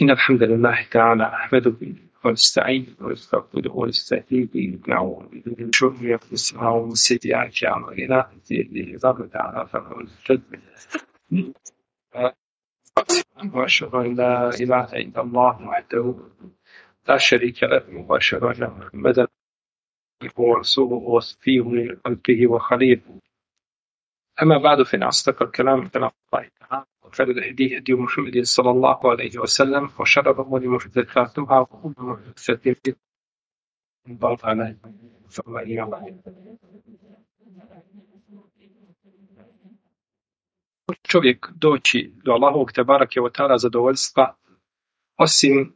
إن الحمد لله تعالى أحمده ونستعينه ونستغفره ونستهديه ونعوذ به من شرور أنفسنا ومن سيئات أعمالنا من يهده الله تعالى فهو المهتد وأشهد أن لا إله إلا الله وحده لا شريك له وأشهد أن محمدا هو رسوله وصفيه من خلقه وخليله. أما بعد فإن أصدق الكلام كلام الله تعالى وخير الهدي هدي محمد صلى الله عليه وسلم وشر الأمور محدثاتها وكل محدثة بدعة. Čovjek doći do Allahovog te barake ve taala zadovoljstva osim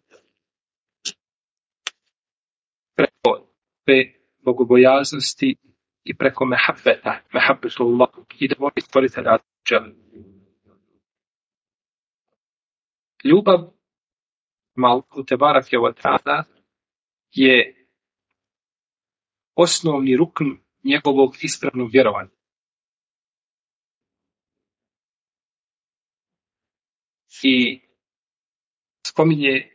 preko bogobojaznosti i preko mehabbetullah i da voli stvoritelja dželle. Ljubav Allahu te barake ve taala je osnovni rukn njegovog ispravnog vjerovanja. I spominje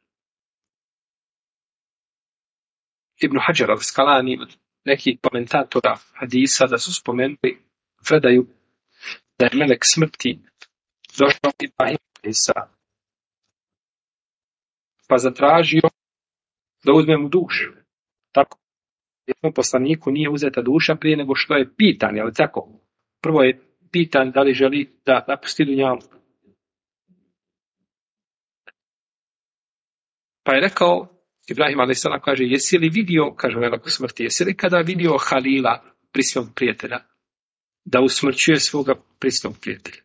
Ibn Hajar al-Asqalani od nekih komentatora hadisa da su spomenuli predaju da je melek smrti došao Ibrahim Isa pa zatražio da uzme mu dušu. Tako jednom poslaniku nije uzeta duša prije nego što je pitan, je li tako? Prvo je pitan da li želi da napusti dunjalu. Pa je rekao, Ibrahim a.s. kaže, jesi li vidio, kaže melek smrti, jesi li kada vidio Halila, prisnog prijatelja, da usmrćuje svoga prisnog prijatelja?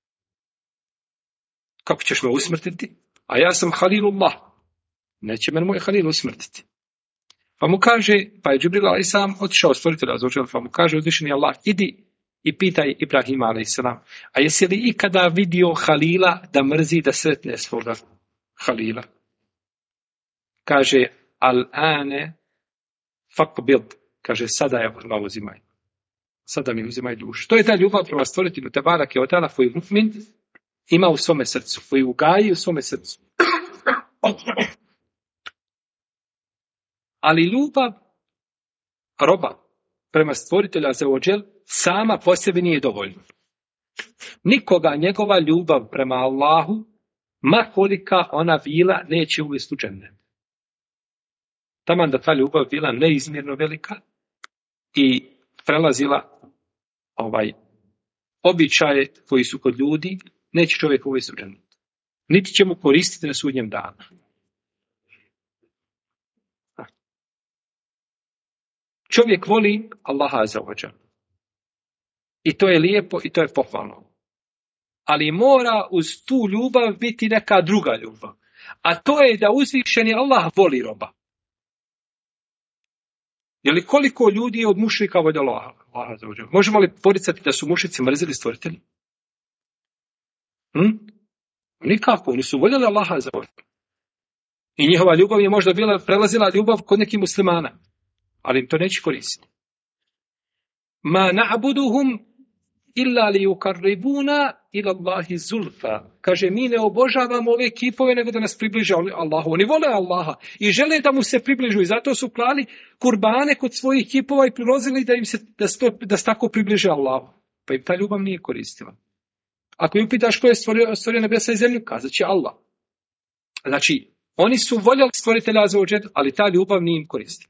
Kako ćeš me usmrtiti? A ja sam Halilullah. Neće me moj Halil usmrtiti. Pa mu kaže, pa je Džibril a.s. otišao stvoritelja, pa mu kaže uzvišeni Allah, idi i pitaj Ibrahima a.s. a jesi li ikada vidio Halila da mrzi da sretne svoga Halila? Kaže, al-ane faqbid, kaže, sada je Allah uzimaj. Sada mi uzimaj dušu. To je ta ljubav prema stvoritelju te barake ve taala koju mu'min ima u svome srcu, koju gaji u svome srcu. Ali ljubav roba prema stvoritelju azza wa džel sama po sebi nije dovoljna. Nikoga njegova ljubav prema Allahu, ma kolika ona bila, neće uvesti u džennet. Taman da ta ljubav bila neizmjerno velika i prelazila običaje koji su kod ljudi, neće čovjek uvesti u džennet. Niti će mu koristiti na sudnjem danu. Čovjek voli Allaha azza wa džal. I to je lijepo i to je pohvalno. Ali mora uz tu ljubav biti neka druga ljubav. A to je da uzvišeni Allah voli roba. Je li koliko ljudi je od mušrika voljelo Allaha azza wa džal? Možemo li poricati da su mušrici mrzili stvoritelji? Nikako, oni su voljeli Allaha azza wa džal. I njihova ljubav je možda bila prelazila ljubav kod nekih muslimana. Ali im to neće koristiti. Ma na'buduhum illa li yuqarribuna ila Allahi zulfa. Kaže, mi ne obožavamo ove kipove nego da nas približe Allahu. Oni vole Allaha i žele da mu se približu i zato su klali kurbane kod svojih kipova i prilozili da im se da se tako približe Allahu. Pa im ta ljubav nije koristila. Ako im upitaš ko je stvorio nebesa i zemlju, kazat će Allah. Znači, oni su voljeli stvoritelja azza wa džel, ali ta ljubav nije im koristila.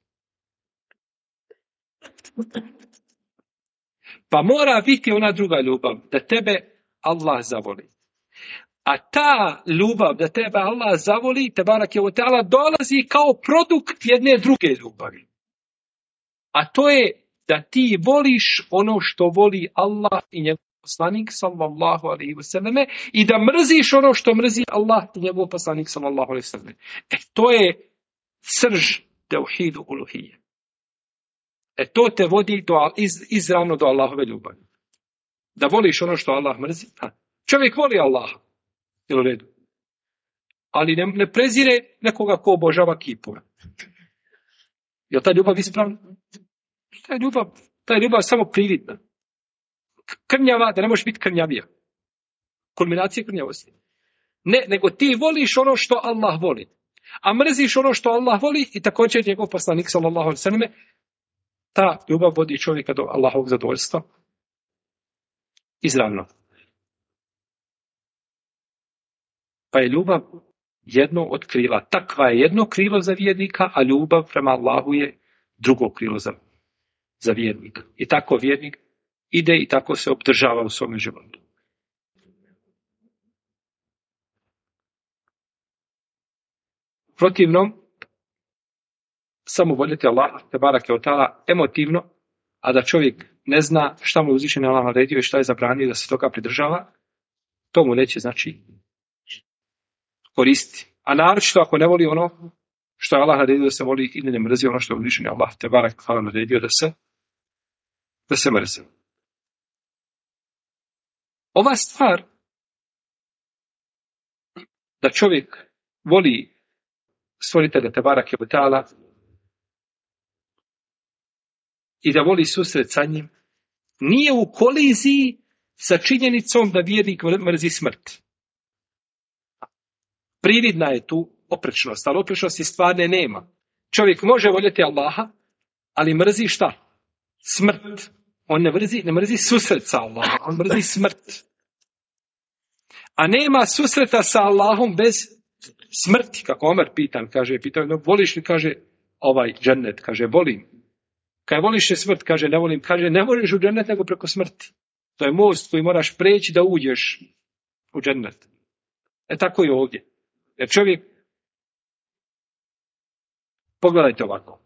Pa mora biti ona druga ljubav, da tebe Allah zavoli. A ta ljubav da tebe Allah zavoli, te barake ve taala, dolazi kao produkt jedne druge ljubavi. A to je da ti voliš ono što voli Allah i njegov poslanik sallallahu alejhi ve selleme i da mrziš ono što mrzi Allah i njegov poslanik sallallahu alejhi ve selleme. To je srž tauhidu uluhije. To te vodi izravno do Allahove ljubavi. Da voliš ono što Allah mrzi. Čovjek voli Allaha. Jel u redu? Ali ne prezire nekoga ko obožava kipove. Je li ta ljubav ispravna? Ta je ljubav samo prividna. Krnjava, da ne možeš biti krnjavija. Kulminacija krnjavosti. Ne, nego ti voliš ono što Allah voli. A mrziš ono što Allah voli i također njegov poslanik sallallahu alejhi ve selleme, ta ljubav vodi čovjeka do Allahovog zadovoljstva izravno. Pa je ljubav jedno od krila. Takva je jedno krilo za vjernika, a ljubav prema Allahu je drugo krilo za vjernika. I tako vjernik ide i tako se obdržava u svom životu. Protivnom, samo voljeti Allah, te barake od ta'ala, emotivno, a da čovjek ne zna šta mu je uzvišeni Allah naredio i šta je zabranio da se toga pridržava, to mu neće znači koristiti. A naročito ako ne voli ono što je Allah naredio da se voli ili ne mrzi ono što je uzvišeni Allah, te barake od ta'ala naredio da se mrzi. Ova stvar da čovjek voli stvoritelja te barake od ta'ala i da voli susret sa njim, nije u koliziji sa činjenicom da vjernik mrzi smrt. Prividna je tu oprečnost, ali oprečnosti stvarne nema. Čovjek može voljeti Allaha, ali mrzi šta? Smrt. On ne mrzi susret sa Allahom, on mrzi smrt. A nema susreta sa Allahom bez smrti, kako Omer pitao, voliš li, kaže, ovaj džennet, kaže, volim. Kad voliš je smrt, kaže, ne volim, kaže, ne voliš u džennet nego preko smrti. To je most koji moraš preći da uđeš u džennet. Tako je ovdje. Jer čovjek, pogledajte ovako.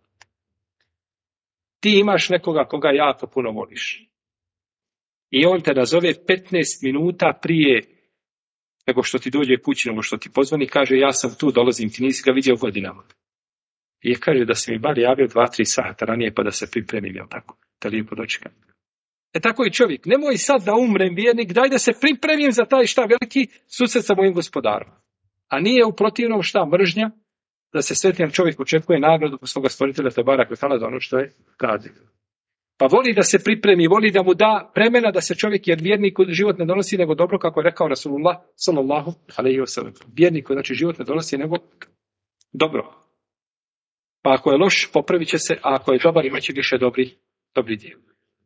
Ti imaš nekoga koga jako puno voliš. I on te nazove 15 minuta prije nego što ti dođe kući, nego što ti pozvani, kaže, ja sam tu, dolazim, ti nisi ga vidio godinama. I kaže da se mi bar javio 2-3 sata ranije pa da se pripremim, jel tako? Da lijepo dočekam. Tako i čovjek, nemoj sad da umrem vjernik, daj da se pripremim za taj šta veliki susret sa mojim gospodarom. A nije u protivnom šta mržnja, da se sretan čovjek očekuje nagradu po svoga stvoritelja te barake od ta'ala za ono što je radio. Pa voli da se pripremi, voli da mu da vremena da se čovjek, jer vjerniku život ne donosi nego dobro, kako je rekao Rasulullah sallallahu alejhi ve sellem. Vjerniku znači život ne donosi nego dobro. Pa ako je loš, popravit će se, a ako je dobar, imat će više dobri djela.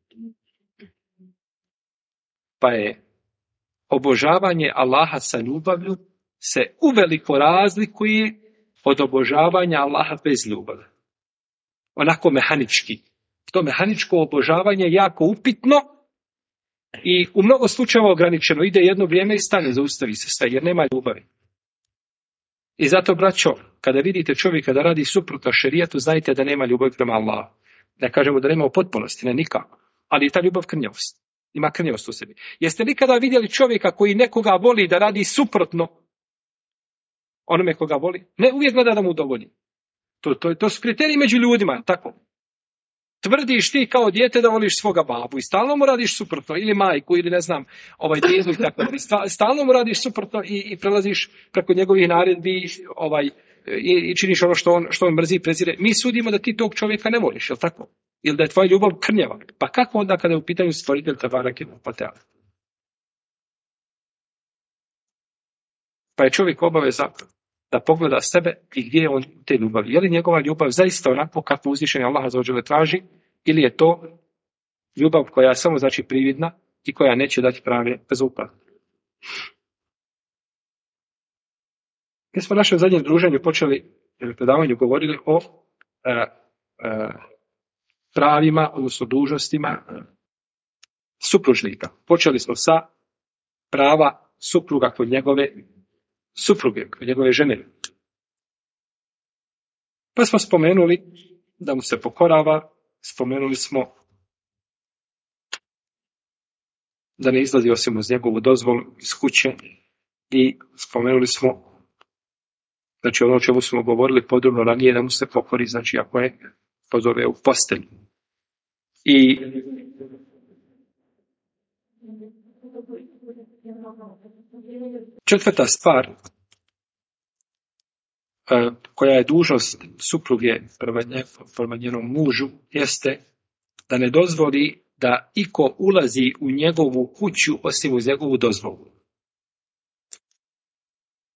Pa je obožavanje Allaha sa ljubavlju se uveliko razlikuje od obožavanja Allaha bez ljubavi. Onako mehanički. To mehaničko obožavanje je jako upitno i u mnogo slučajeva ograničeno. Ide jedno vrijeme i stane, zaustavi se sve, jer nema ljubavi. I zato, braćo, kada vidite čovjeka da radi suprotno šerijatu, znajte da nema ljubavi prema Allahu. Ne kažemo da nema u potpunosti, ne nikako. Ali je ta ljubav krnjavost. Ima krnjavost u sebi. Jeste nikada vidjeli čovjeka koji nekoga voli da radi suprotno onome koga voli? Ne, uvijek gleda da mu udovolji. To su kriteriji među ljudima, tako. Tvrdiš ti kao dijete da voliš svoga babu i stalno mu radiš suprotno, ili majku, ili ne znam, djedu i tako. Stalno mu radiš suprotno i prelaziš preko njegovih naredbi i činiš ono što on mrzi i prezire. Mi sudimo da ti tog čovjeka ne voliš, je li tako? Ili da je tvoja ljubav krnjava. Pa kako onda kada je u pitanju stvoritelj te barake od ta'ala? Pa je čovjek obaveza da pogleda sebe i gdje je on te ljubavi. Je li njegova ljubav zaista onako kako uzvišeni Allah azza wa dželle traži, ili je to ljubav koja je samo znači prividna i koja neće dati prave rezultate. Mi smo u našem zadnjem druženju počeli, predavanju govorili o pravima, odnosno dužnostima supružnika. Počeli smo sa prava supruga kod njegove supruge, kod njegove žene. Pa smo spomenuli da mu se pokorava, spomenuli smo da ne izlazi osim uz njegovu dozvolu iz kuće i spomenuli smo, znači ono o čemu smo govorili podrobno ranije, da mu se pokori, znači ako je pozove u postelju. I četvrta stvar koja je dužnost supruge prema njenom mužu jeste da ne dozvoli da iko ulazi u njegovu kuću osim uz njegovu dozvolu.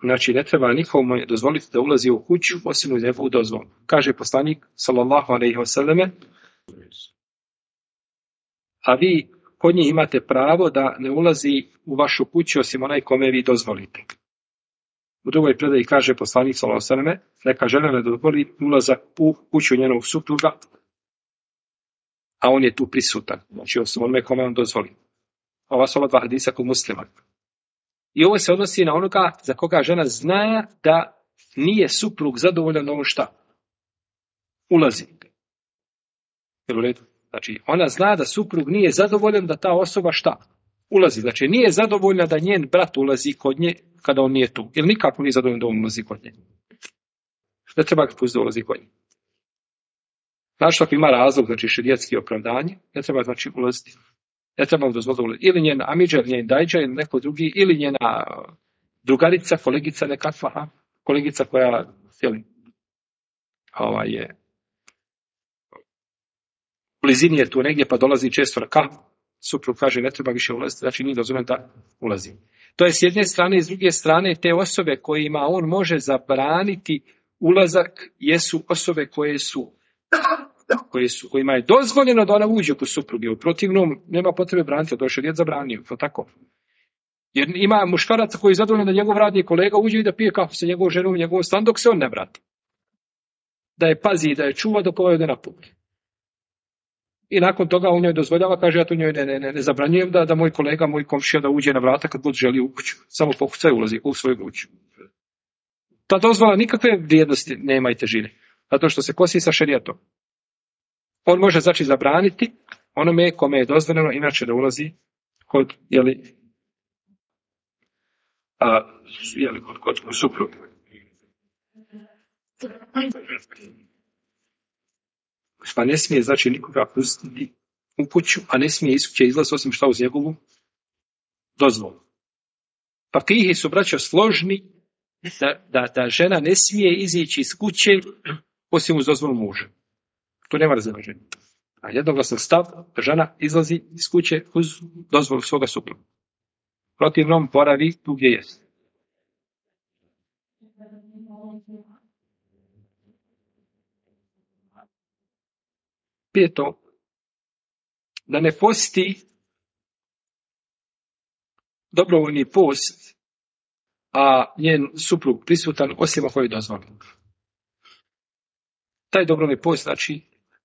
Znači, ne treba nikome dozvoliti da ulazi u kuću osim uz njegovu dozvolu. Kaže poslanik, sallallahu alejhi ve selleme, a vi kod njih imate pravo da ne ulazi u vašu kuću osim onaj kome vi dozvolite. U drugoj predaji kaže poslanik, sallallahu alejhi ve selleme, neka žena ne dozvoli ulazak u kuću njenog supruga, a on je tu prisutan. Znači, osim onome kome on dozvoli. Ova su ova dva hadisa kod Muslima. I ovo se odnosi na onoga za koga žena zna da nije suprug zadovoljan ono šta ulazi. Jel u redu? Znači, ona zna da suprug nije zadovoljan da ta osoba šta ulazi. Znači, nije zadovoljna da njen brat ulazi kod nje kada on nije tu. Ili nikako nije zadovoljan da on ulazi kod nje. Ne treba ga pustiti da ulazi kod nje. Znači, ako ima razlog, znači šerijatski opravdanje, ne treba znači ulaziti. Ne treba mu dozvoliti da ulazi. Ili njena amidža, ili njen dajđa, ili neko drugi, ili njena drugarica, kolegica nekakva, kolegica koja je u blizini je tu negdje pa dolazi često na kahu. Suprug kaže ne treba više ulaziti, znači nije dozvoljeno da ulazi. To je s jedne strane, i s druge strane te osobe kojima on može zabraniti ulazak jesu osobe kojima je dozvoljeno da ona uđe kod supruge. U protivnom nema potrebe braniti, to je šerijat zabranio, to tako. Jer ima muškaraca koji je zadovoljno da njegov radni kolega uđe i da pije kafu sa njegovom ženom u njegov stan dok se on ne vrati. Da je pazi i da je čuva dok ovaj ode na put. I nakon toga on njoj dozvoljava, kaže ja to njoj ne zabranjujem da moj kolega, moj komšija da uđe na vrata kad god želi u kuću. Samo pokucaj ulazi u svoju kuću. Ta dozvola nikakve vrijednosti nema i težine. Zato što se kosi sa šerijatom. On može znači zabraniti onome kome je dozvoljeno inače da ulazi kod kod supruge. Pa ne smije znači nikoga pustiti u kuću, a ne smije iz kuće izlaz osim šta uz njegovu dozvolu. Fakihi su braćo složni da žena ne smije izići iz kuće osim uz dozvolu muža. To nema razilaženja. A jednoglasan stav da žena izlazi iz kuće uz dozvolu svoga supruga. Protivnom boravi tu gdje jest. Peto, da ne posti dobrovoljni post, a njen suprug prisutan osim ako je dozvoljen. Taj dobrovoljni post znači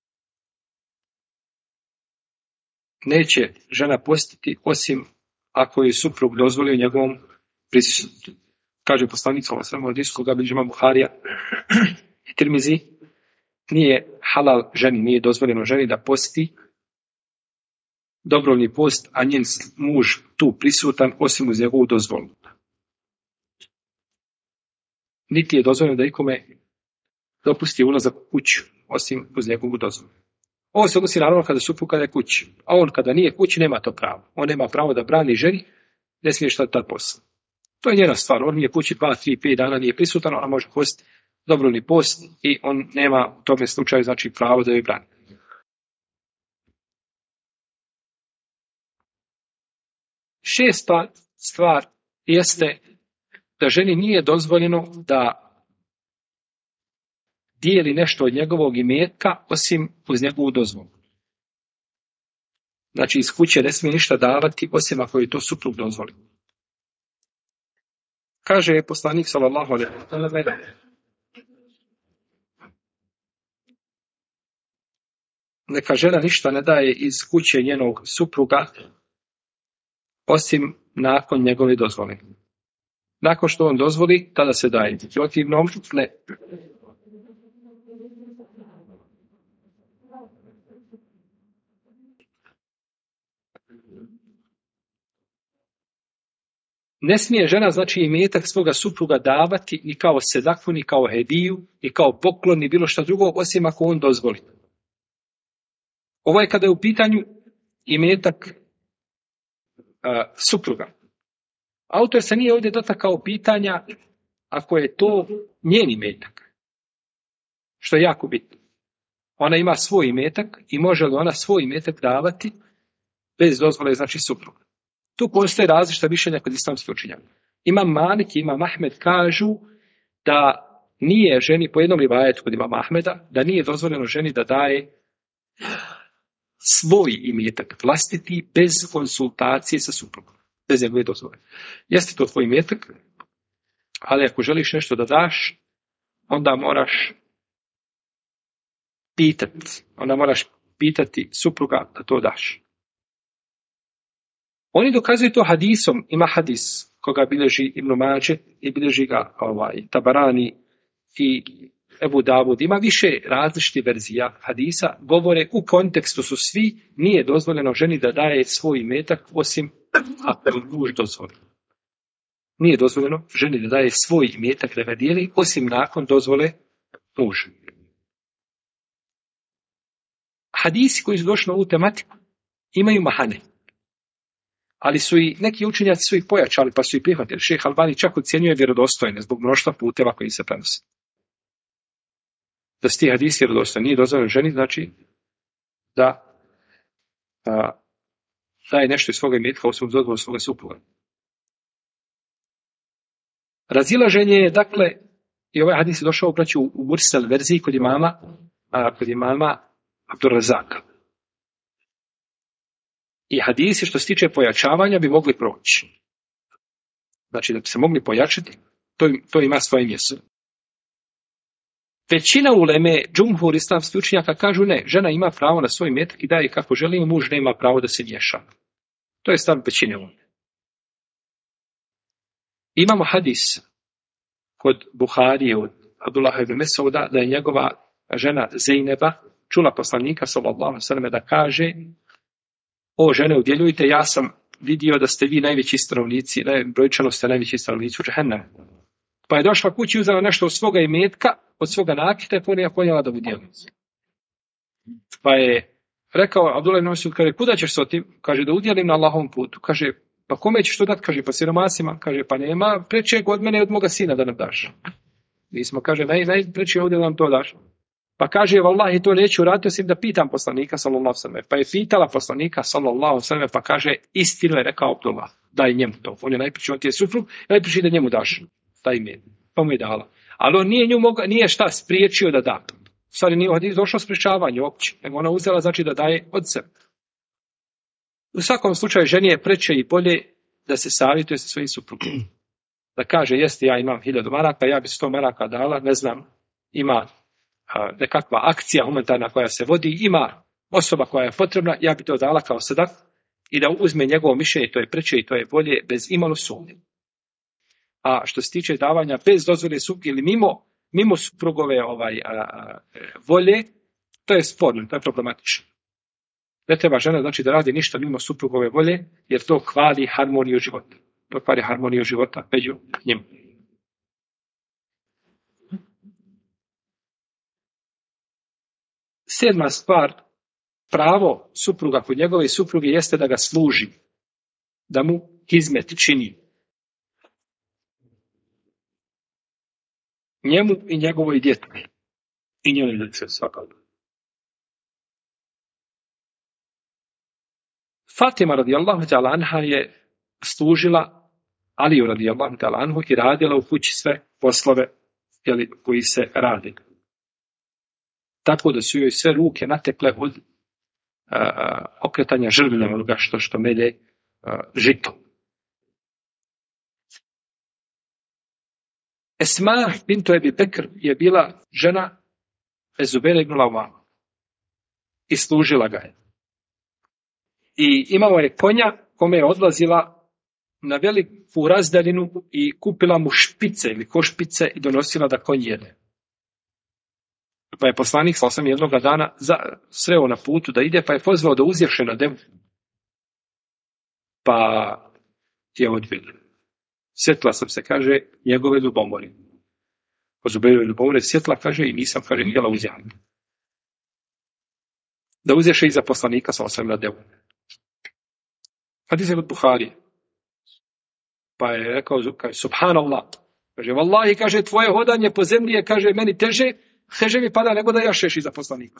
neće žena postiti osim ako je suprug dozvolio njegovom prisustvu. Kaže poslanik sallallahu alejhi ve sellem u hadisu koga bilježi Imam Buharija i Tirmizi, nije halal ženi, nije dozvoljeno ženi da posti dobrovoljni post, a njen muž tu prisutan osim uz njegovu dozvolu. Niti je dozvoljeno da ikome dopusti ulazak u kuću osim uz njegovu dozvolu. Ovo se odnosi naravno kada suprug kada je kući, a on kada nije kući nema to pravo. On nema pravo da brani ženi, ne smije šta tad posla. To je njena stvar, on nije kući 2, 3, 5 dana nije prisutan, ona može postiti dobrovoljni post i on nema u tome slučaju znači pravo da joj brani. Šesta stvar jeste da ženi nije dozvoljeno da dijeli nešto od njegovog imetka osim uz njegovu dozvolu. Znači iz kuće ne smije ništa davati osim ako je to suprug dozvoli. Kaže poslanik sallallahu alejhi ve sellem, neka žena ništa ne daje iz kuće njenog supruga osim nakon njegove dozvole. Nakon što on dozvoli, tada se daje. Protivnom, ne. Ne smije žena, znači, imetak svoga supruga davati ni kao sedaku, ni kao hediju, ni kao poklon, ni bilo šta drugo, osim ako on dozvoli. Ovo je kada je u pitanju imetak supruga. Autor se nije ovdje dotakao pitanja ako je to njen imetak. Što je jako bitno. Ona ima svoj imetak i može li ona svoj imetak davati bez dozvole, znači supruga. Tu postoje različita mišljenja kod islamskih učenjaka. Imam Malik i Imam Ahmed kažu da nije ženi, po jednom rivajetu kod Imama Ahmeda, da nije dozvoljeno ženi da daje svoj imetak vlastiti bez konsultacije sa suprugom. Bez njegove dozvole. Jeste to tvoj imetak, ali ako želiš nešto da daš, onda moraš pitati supruga da to daš. Oni dokazuju to hadisom, ima hadis koga bilježi Ibn Mađe i bilježi ga Tabarani i Ebu Davud. Ima više različitih verzija hadisa, govore u kontekstu su svi, nije dozvoljeno ženi da daje svoj imetak osim ako je muž dozvoli. Nije dozvoljeno ženi da daje svoj imetak da ga dijeli osim nakon dozvole muža. Hadisi koji su došli na ovu tematiku imaju mahane. Ali su i neki učenjaci su ih pojačali pa su ih prihvatili. Šejh Albani čak ocjenjuje vjerodostojne zbog mnoštva puteva koji se prenose. Da su ti hadisi vjerodostojni. Nije dozvoljeno ženi, znači da daje nešto iz svoga imetka osim uz dozvolu svoga supruga. Razilaženje je, dakle, i ovaj hadis je došao u Mursal verziji kod imama Abdurrazaka. I hadisi što se tiče pojačavanja bi mogli proći. Znači da bi se mogli pojačati, to ima svoje mjesto. Većina uleme, džumhur islamskih učenjaka kažu ne, žena ima pravo na svoj imetak i daje kako želi, muž nema pravo da se miješa. To je stav većine uleme. Imamo hadis kod Buharije od Abdullaha ibn Mesauda da je njegova žena Zejneba čula poslanika sallallahu alejhi ve selleme da kaže: o žene, udjeljujte, ja sam vidio da ste vi najveći stanovnici, brojčano ste najveći stanovnici u džehennemu. Pa je došla kući i uzela nešto od svoga imetka, od svoga nakita i ponijela da udjeli. Pa je rekao Abdullah ibn Mesud, kaže, kuda ćeš s otim? Kaže, da udjelim na Allahovom putu. Kaže, pa kome ćeš to dati? Kaže, pa siromasima. Kaže, pa nema prečeg od mene i od moga sina da nam daš. Mi smo, kaže, najpreče ovdje nam to daš. Pa kaže, vallahi, to neću raditi osim da pitam poslanika sallallahu alejhi ve sellem. Pa je pitala poslanika sallallahu alejhi ve sellem, pa kaže, istinu je rekao Abdullah, daj njemu to. On je najpriči, on ti je suprug, najpriči da njemu daš taj imen. Pa mu je dala. Ali on nije šta spriječio da da. U stvari nije došlo sprečavanje uopće, nego ona uzela, znači da daje od sebe. U svakom slučaju ženi je preče i bolje da se savjetuje sa svojim suprugom. Da kaže, jeste, ja imam 1000 maraka, ja bi 100 maraka dala, ne znam, ima nekakva akcija humanitarna koja se vodi, ima osoba koja je potrebna, ja bi to dala kao sadak i da uzme njegovo mišljenje, to je preče i to je bolje bez imalo sumnje. A što se tiče davanja bez dozvole supruge ili mimo suprugove volje, to je sporno, to je problematično. Ne treba žena znači da radi ništa mimo suprugove volje, jer to kvali harmoniju života. To kvali harmoniju života među njima. Sedma stvar, pravo supruga kod njegove supruge jeste da ga služi, da mu hizmet čini. Njemu i njegovoj djetki. I njenoj djeci svakako. Fatima radijallahu ta'ala anha je služila Aliju radijallahu ta'ala anhu i radila u kući sve poslove koji se radi. Tako da su joj sve ruke natekle od okretanja žrvina, onoga što melje žito. Esma bintu Ebi Bekr je bila žena Ezubera ibn Lavama i služila ga je. I imala je konja kome je odlazila na veliku razdaljinu i kupila mu špice ili košpice i donosila da konj jede. Pa je poslanik sallallahu jednoga dana sreo na putu da ide, pa je pozvao da uzješe na devu. Pa je odbio. Sjetila sam se, kaže, njegove ljubomore. Po Zubejrove ljubomore sjetila, kaže, i nisam, kaže, htjela uzjeti. Da uzješe iza poslanika sallallahu na devu. Hadis je kod Buharije. Pa je rekao, kaže, subhanallah. Kaže, vallahi, kaže, tvoje hodanje po zemlji je, kaže, meni teže mi pada nego da jašeš iza poslanika.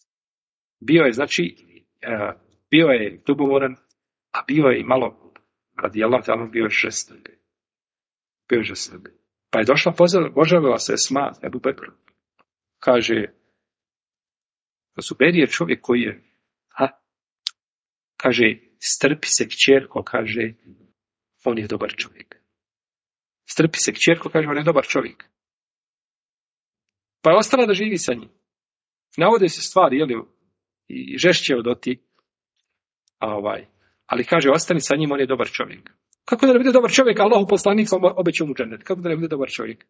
Bio je, znači, bio je ljubomoran, a bio je i malo radijallahu ta'ala bio žestok. Pa je došla, požalila se Esma, Ebu Bekr. Kaže, Zubair je čovjek koji je, kaže, strpi se kćerko, kaže, on je dobar čovjek. Strpi se kćerko, kaže, on je dobar čovjek. Pa je ostala da živi sa njim. Navode se stvari, i žešće od oti, ali kaže, ostani sa njim, on je dobar čovjek. Kako da ne bude dobar čovjek, Allahu poslanik obećao mu džennet? Kako da ne bude dobar čovjek?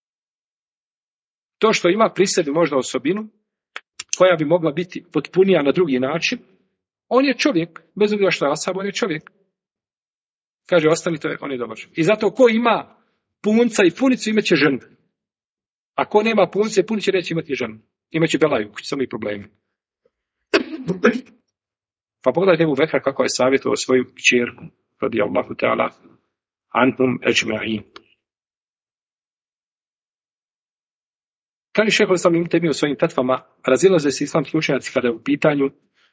To što ima pri sebi možda osobinu, koja bi mogla biti potpunija na drugi način, on je čovjek, bez obzira što je ashab, on je čovjek. Kaže, ostanite, on je dobar čovjek. I zato ko ima punca i punicu, imaće ženu. A ko nema punca i punice, neće imati ženu. Imaće belaju, samo i problemi. Pa pogledajte Ebu Bekra kako je savjetovao svoju kćerku, radijallahu ta'ala, anhum ejma'in. Kaže šejh al-Islam Ibn Tejmija u svojim fetvama, razilaze se islamski učenjaci kada je u pitanju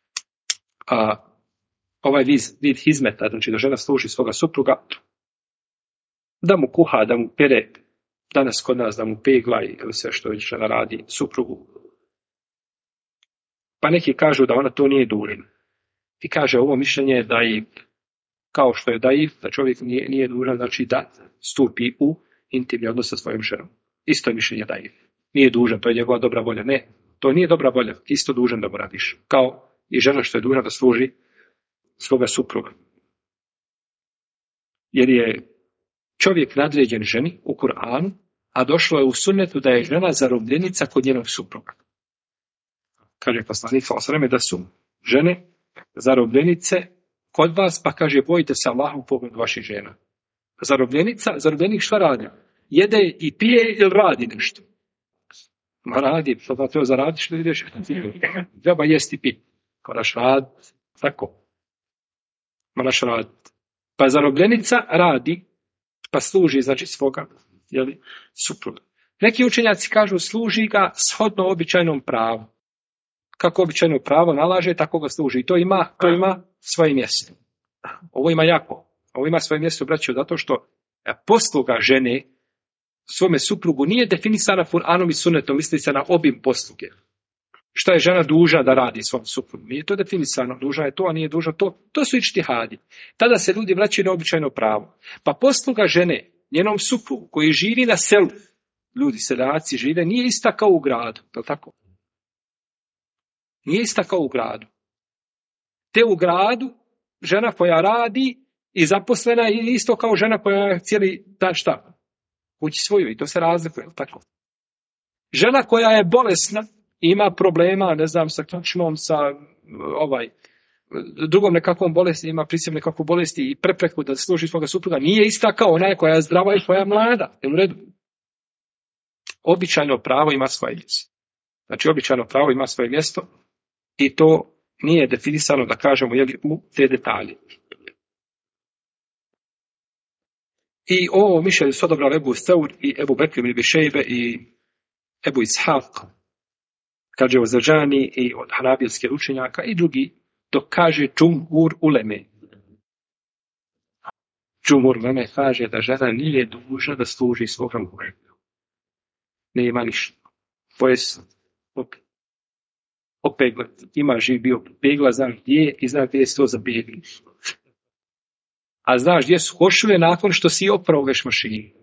ovaj vid hizmeta, znači da žena služi svoga supruga, da mu kuha, da mu pere, danas kod nas da mu pegla ili sve što žena radi suprugu. Pa neki kažu da ona to nije dužna. I kaže, ovo mišljenje je daif, kao što je daif, da čovjek nije dužan, znači da stupi u intimni odnos sa svojom ženom. Isto je mišljenje daif. Nije dužan, to je njegova dobra volja. Ne, to nije dobra volja, isto dužan da mu radiš. Kao i žena što je dužna da služi svoga supruga. Jer je čovjek nadređen ženi u Kur'anu, a došlo je u sunnetu da je žena zarobljenica kod njenog supruga. Kaže poslanik sallallahu da su žene zarobljenice kod vas, pa kaže, bojite se Allaha u pogledu vaših žena. Zarobljenik šta radi? Jede i pije ili radi nešto? Ma radi, pa treba zaraditi što ideš. Treba jesti i piti. Moraš raditi, tako. Moraš raditi. Pa zarobljenica radi, pa služi, znači, svoga supruga. Neki učenjaci kažu, služi ga shodno običajnom pravu. Kako običajno pravo nalaže, tako ga služi. I to ima svoje mjesto. Ovo ima svoje mjesto, braćo, zato što posluga žene svome suprugu nije definisana Kur'anom i sunnetom, misli se na obim posluge. Šta je žena dužna da radi svom suprugu? Nije to definisano, dužna je to, a nije dužna to. To su ištihadi. Tada se ljudi vraćaju na običajno pravo. Pa posluga žene, njenom suprugu, koji živi na selu, ljudi, seljaci žive, nije ista kao u gradu, je li tako? Nije ista kao u gradu. Te u gradu, žena koja radi i zaposlena je isto kao žena koja je cijeli dan šta? Kući svoju, i to se razlikuje, tako. Žena koja je bolesna, ima problema, ne znam, sa ključnom, sa drugom nekakvom bolesti, ima prisjev nekakvu bolesti i prepreku da služi svoga supruga, nije ista kao ona koja je zdrava i koja je mlada. U redu. Običajno pravo ima svoje mjesto. Znači, običajno pravo ima svoje mjesto i to nije definisano, da kažemo, u te detalje. I ovo mišljenje su odabrali Ebu Seur i Ebu Bekr ibn Abi Šejbe i Ebu Ishaq, kaže o Zerđani i od hanabijske učenjaka i drugi, dok kaže džumhur uleme. Džumhur uleme kaže da žena nije dužna da služi svoga muža. Nema ništa. Opegla. Ima živ bio pegla, znaš gdje i znaš gdje je to za pegli. A znaš gdje su košulje nakon što si oprao veš mašini.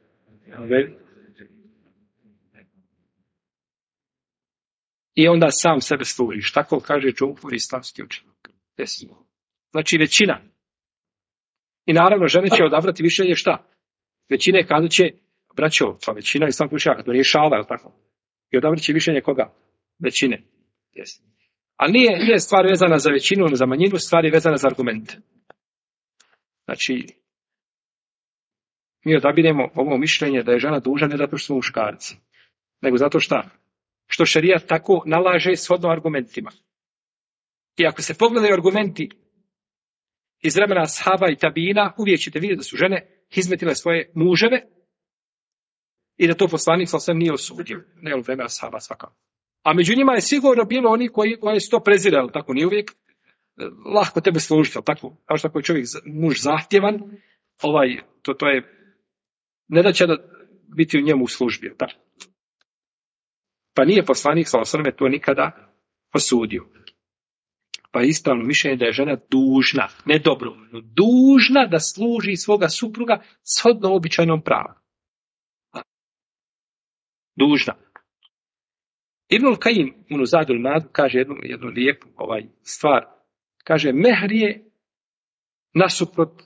I onda sam sebe služiš. Tako kaže džumhur islamski učenjak. Znači većina. I naravno žene će odabrati više šta? Većine kada će, braćo, pa većina islamski učenjaka, to nije šala, je tako? I odabrat će više koga? Većine. Yes. Ali nije stvar vezana za većinu, za manjinu, stvar je vezana za argumente. Znači, mi odabiremo ovo mišljenje da je žena dužna ne zato što smo muškarci, nego zato što šerijat tako nalaže shodno argumentima. I ako se pogledaju argumenti iz vremena ashaba i tabina, uvijek ćete vidjeti da su žene hizmetile svoje muževe i da to poslanik sallallahu nije osudio. Ne u vremena ashaba svakako. A među njima je sigurno bilo oni koji su to prezirali, tako nije uvijek. lahko tebe služiti, tako, kao što ako je čovjek, muž zahtjevan, to je, ne da će da biti u njemu u službi, tako. Pa nije poslanik sallallahu alejhi ve sellem to nikada osudio. Pa je ispravno mišljenje da je žena dužna, ne dobrovoljno, dužna da služi svoga supruga shodno običajnom pravu. Dužna. Ibnul Kajim u Zadul Ma'ad kaže jednu lijepu stvar. Kaže, mehr je nasuprot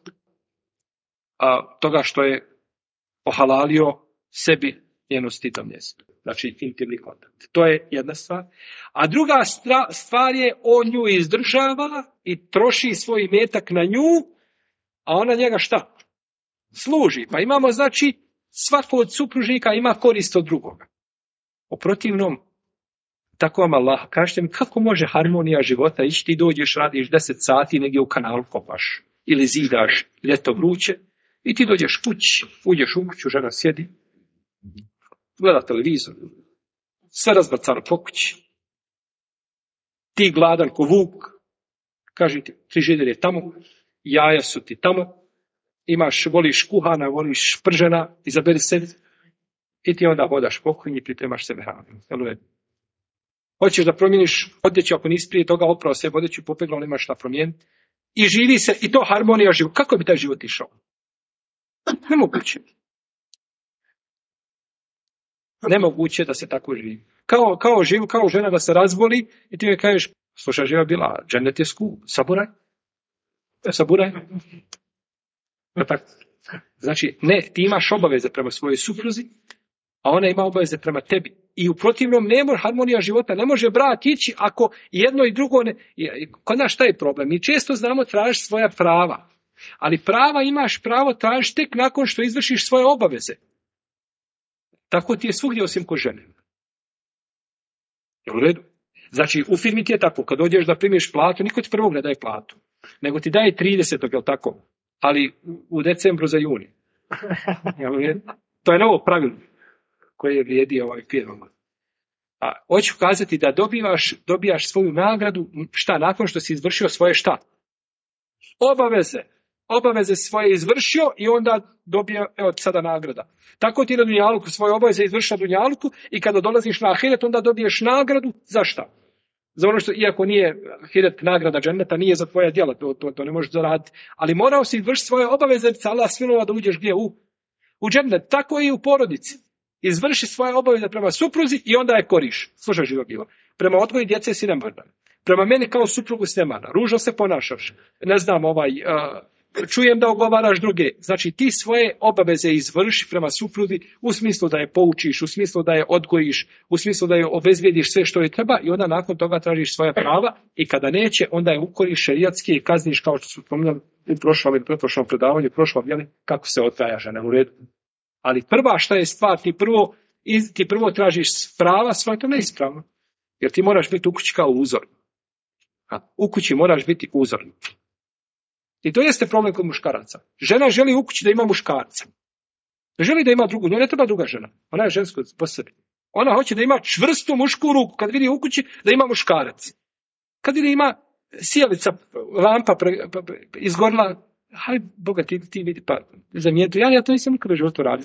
toga što je ohalalio sebi njeno stidno mjesto. Znači, intimni kontakt. To je jedna stvar. A druga stvar je, on nju izdržava i troši svoj imetak na nju, a ona njega šta? Služi. Pa imamo, znači, svako od supružnika ima korist od drugoga. U protivnom, tako vam Allah, kažete mi, kako može harmonija života ići, ti dođeš, radiš 10 sati, negdje u kanalu kopaš, ili zidaš ljeto vruće, i ti dođeš kući, uđeš u kuću, žena sjedi, gleda televizor, sve razbacano po kući. Ti gladan ko vuk, kaže ti, frižider je tamo, jaja su ti tamo, voliš kuhana, voliš pržena, izaberi sebi, i ti onda hodaš po kuhinji i pripremaš sebe hranu. Hoćeš da promijeniš odjeću, ako nisi prije toga oprao sebe odjeću, popegla, nemaš šta promijeniti. I živi se, i to harmonija života. Kako bi taj život išao? Nemoguće. Nemoguće da se tako živi. Kao žena da se razboli i ti joj kažeš, slušaj, živa bila, džennet je skup, saburaj. Znači, ne, ti imaš obaveze prema svojoj supruzi, a ona ima obaveze prema tebi. I u protivnom harmonija života ne može brak ići ako jedno i drugo ne. Kod nas šta je problem? Mi često znamo tražiti svoja prava, ali prava imaš pravo tražiti tek nakon što izvršiš svoje obaveze. Tako ti je svugdje osim kod žene. Je u redu? Znači, u firmi ti je tako, kad dođeš da primiš platu, niko ti prvog ne daje platu, nego ti daje 30. Jel tako? Ali u decembru za juni. To je novo pravilo koje vrijedi firmama. A hoću kazati da dobijaš svoju nagradu, šta, nakon što si izvršio svoje šta? Obaveze svoje izvršio i onda dobija, evo sada nagrada. Tako ti na dunjaluku svoje obaveze izvršio na dunjaluku i kada dolaziš na ahiret onda dobiješ nagradu za šta? Za ono što, iako nije ahiret nagrada dženneta, nije za tvoja djela, to ne možeš zaraditi. Ali morao si izvršiti svoje obaveze, Allah svilova da uđeš gdje? U džennet. Tako i u porodici. Izvrši svoje obaveze prema supruzi i onda je koriš. Slušaj, živo bilo. Prema odgoju djece si nemarna. Prema meni kao suprugu si nemarna. Ružno se ponašaš. Ne znam, čujem da ogovaraš druge. Znači ti svoje obaveze izvrši prema supruzi u smislu da je poučiš, u smislu da je odgojiš, u smislu da je obezbijediš sve što je treba i onda nakon toga tražiš svoja prava i kada neće, onda je ukoriš šerijatski i kazniš kao što su spominjali u prošlom ili pretprošlom predavanju, kako se odgaja žena u redu. Ali prva šta je stvar, ti prvo tražiš prava svoje, to neispravno. Jer ti moraš biti u kući kao uzor. U kući moraš biti uzor. I to jeste problem kod muškaraca. Žena želi u kući da ima muškarca. Ne želi da ima drugu, njoj ne treba druga žena. Ona je žensko po sebi. Ona hoće da ima čvrstu mušku ruku, kad vidi u kući da ima muškarac. Kad vidi ima sjelica, lampa izgorila, haj, Boga, ti vidi, pa zamijetu. Ja to nisam nikada u životu radio.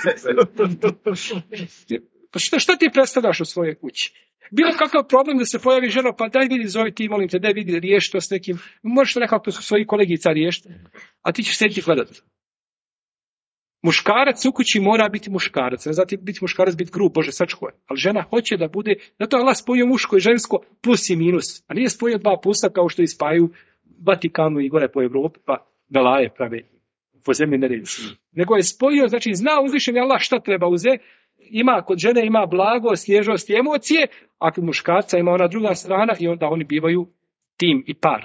Pa šta ti predstavljaš u svojoj kući? Bilo kakav problem da se pojavi žena, pa daj vidi, zovi ti, molim te, daj vidi, riješi to s nekim. Možeš to nekako su svoji kolegica riješiti, a ti ćeš sediti gledati. Muškarac u kući mora biti muškarac. Ne znate, biti muškarac, biti grub, Bože, sačuvaj. Ali žena hoće da bude, zato Allah spojio muško i žensko plus i minus. A nije spojio 2 plusa kao što ispaju Vatikanu i gore po Evropi, pa belaje prave po zemlji ne reći. Nego je spojio, znači zna uzvišen Allah šta treba uzeti. Kod žene ima blago, svježost i emocije, a kod muškarca ima ona druga strana i onda oni bivaju tim i par.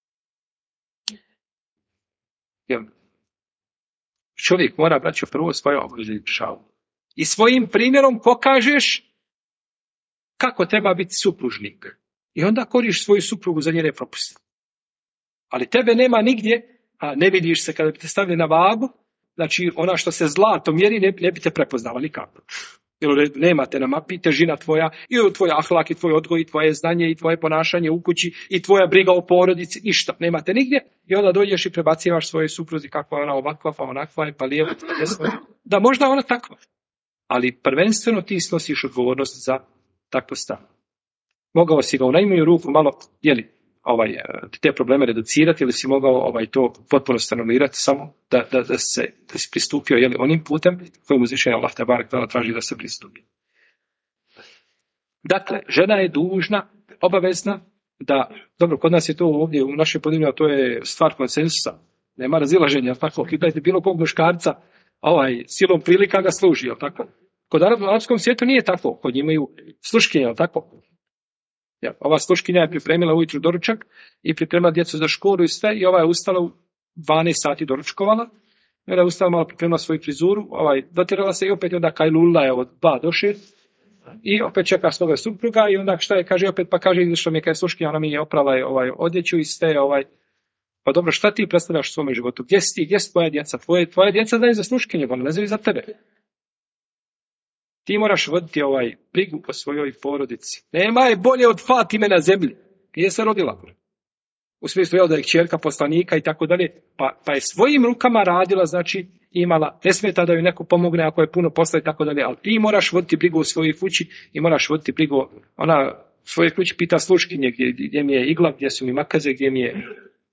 Čovjek mora, braćo, prvo svoje obaveze izvršavati. I svojim primjerom pokažeš kako treba biti supružnik. I onda koriš svoju suprugu za njene propuste. Ali tebe nema nigdje, a ne vidiš se kada bi te stavili na vagu, znači ona što se zlato mjeri ne bi te prepoznala nikako. Jer nemate na mapi težina tvoja, i tvoj ahlak, i tvoj odgoj, i tvoje znanje, i tvoje ponašanje u kući, i tvoja briga o porodici, ništa. Nemate nigdje i onda dođeš i prebacivaš svoje supruzi kakva je ona ovakva, pa onakva, pa lijevo, pa desno. Da, možda ona takva. Ali prvenstveno ti snosiš odgovornost za takvo stanje. Mogao si ga u najmanju ruku malo, te probleme reducirati, ili si mogao to potpuno stanulirati samo da si pristupio onim putem kojim uzvišenje Allah te barek ta'ala traži da se pristupi. Dakle, žena je dužna, obavezna da, dobro, kod nas je to ovdje u našoj podini, to je stvar konsensusa, nema razilaženja, tako, pitajte bilo kog muškarca, silom prilika ga služi, jel tako? Kod arapskom svijetu nije tako, kod njih imaju sluškinje, jel tako? Ja, ova sluškinja je pripremila ujutru doručak i pripremila djecu za školu i sve, i ova je ustala u 12 sati doručkovala, i onda je ustala malo pripremila svoju frizuru, dotirala se i opet onda kajlula je od 2 do 6, i opet čeka svoga supruga, i onda šta je, kaže opet, pa kaže, što mi je kaj sluškinja, ona mi je oprala odjeću i sve, pa dobro, šta ti predstavljaš u svome životu, gdje si ti, gdje su tvoja djeca, tvoja djeca znaju za sluškinje, ona ne znaju za tebe. Ti moraš voditi brigu o svojoj porodici. Nema je bolje od Fatime na zemlji. Gdje se rodila? U smislu da je kćerka poslanika i tako dalje. Pa je svojim rukama radila, znači imala, ne smeta da joj neko pomogne ako je puno posla i tako dalje, ali ti moraš voditi brigu o svojoj kući i moraš voditi brigu, ona svoje kući pita sluškinje gdje mi je igla, gdje su mi makaze, gdje mi je...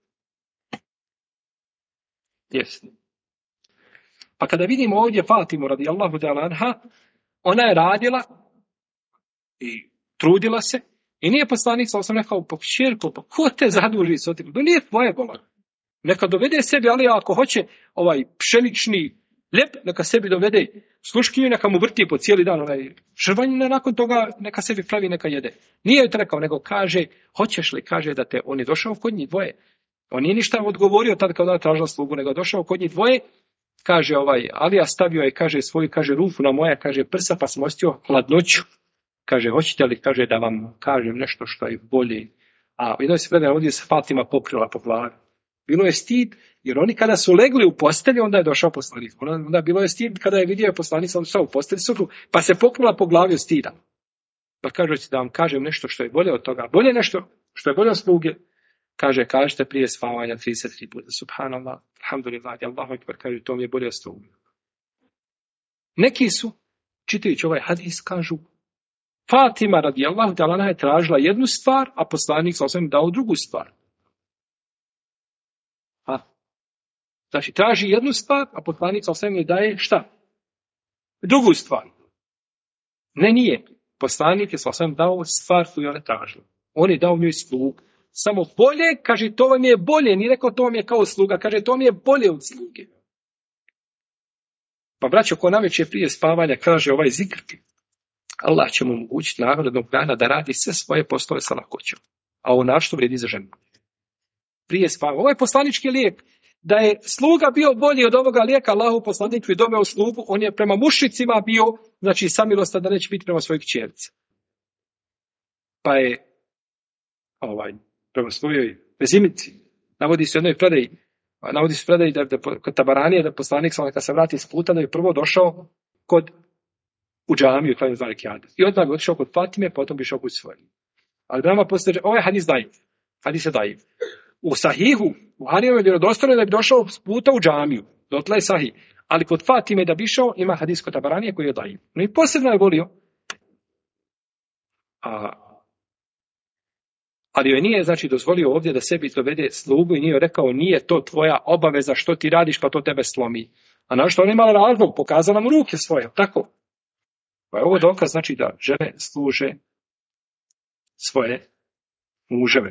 Jesno. Pa kada vidimo ovdje Fatimu radijallahu ta'ala anha, ona je radila i trudila se i nije poslanik, sam rekao, pa kćerko, pa ko te zaduži s otim? To nije tvoje bola. Neka dovede sebi, ali ako hoće pšenični lijep, neka sebi dovede sluškinju, neka mu vrti po cijeli dan šrvanjina, nakon toga neka sebi pravi, neka jede. Nije joj rekao, nego kaže, hoćeš li, kaže da te, on je došao kod njih dvoje. On nije ništa odgovorio tad kada je tražila slugu, nego došao kod njih dvoje. Kaže Alija stavio je, kaže svoju, kaže ruku na moja, kaže prsa, pa sam osjetio hladnoću. Kaže, hoćete li, kaže, da vam kažem nešto što je bolje. A jednoj se predaj ovdje se Fatima pokrila po glavi. Bilo je stid, jer oni kada su legli u postelji, onda je došao poslanik. Onda bilo je stid kada je vidio poslanik, sam došao u postelji supru, pa se pokrila po glavi od stida. Pa kaže, da vam kažem nešto što je bolje od toga. Bolje nešto što je bolje od sluge. Kaže, kažete prije spavanja 33 puta. Subhanallah, alhamdulillah, Allahu ekber, kaže, to mi je bolje od sluge. Neki su, čitajući ovaj hadis, kažu, Fatima radijallahu ta'ala anha je tražila jednu stvar, a poslanik sallallahu alejhi ve sellem dao drugu stvar. Znači, traži jednu stvar, a poslanik sallallahu alejhi ve sellem daje šta? Drugu stvar. Nije. Poslanik je sallallahu alejhi ve sellem dao stvar koju ona tražila. On je dao njoj slugu. Samo bolje, kaže, to vam je bolje. Nije rekao, to vam je kao sluga. Kaže, to vam je bolje od sluge. Pa braćo, ko navečer prije spavanja kaže ovaj zikr, Allah će mu omogućiti narednog dana da radi sve svoje poslove sa lakoćom. A ovo našto vrijedi za ženu. Prije spavanja. Ovo je poslanički lijek. Da je sluga bio bolji od ovoga lijeka, Allahu poslanik je domeo slugu, on je prema mušicima bio, znači samilostan da neće biti prema svojih kćerci. Pa je prema svojoj bezimici. Navodi se u jednoj predaji da kod Tabaranije, da poslanik kad se vrati s puta, da je prvo došao u džamiju, kada je zvali kjade. I odmah bi otišao kod Fatime, potom bi išao kod svoje. Ali nama postoje, ovaj hadis dajiv. Hadis je dajiv. U sahihu, u Hanijevom je vjerodostojno da bi došao s puta u džamiju. Dotle je sahih. Ali kod Fatime da bi išao, ima hadis kod Tabaranije koji je dajiv. No i posebno je volio. Ali joj nije, znači, dozvolio ovdje da sebi dovede slugu i nije rekao, nije to tvoja obaveza, što ti radiš, pa to tebe slomi. A našto ona imala razlog, pokazala mu ruke svoje, tako? Pa je ovo dokaz, znači, da žene služe svoje muževe.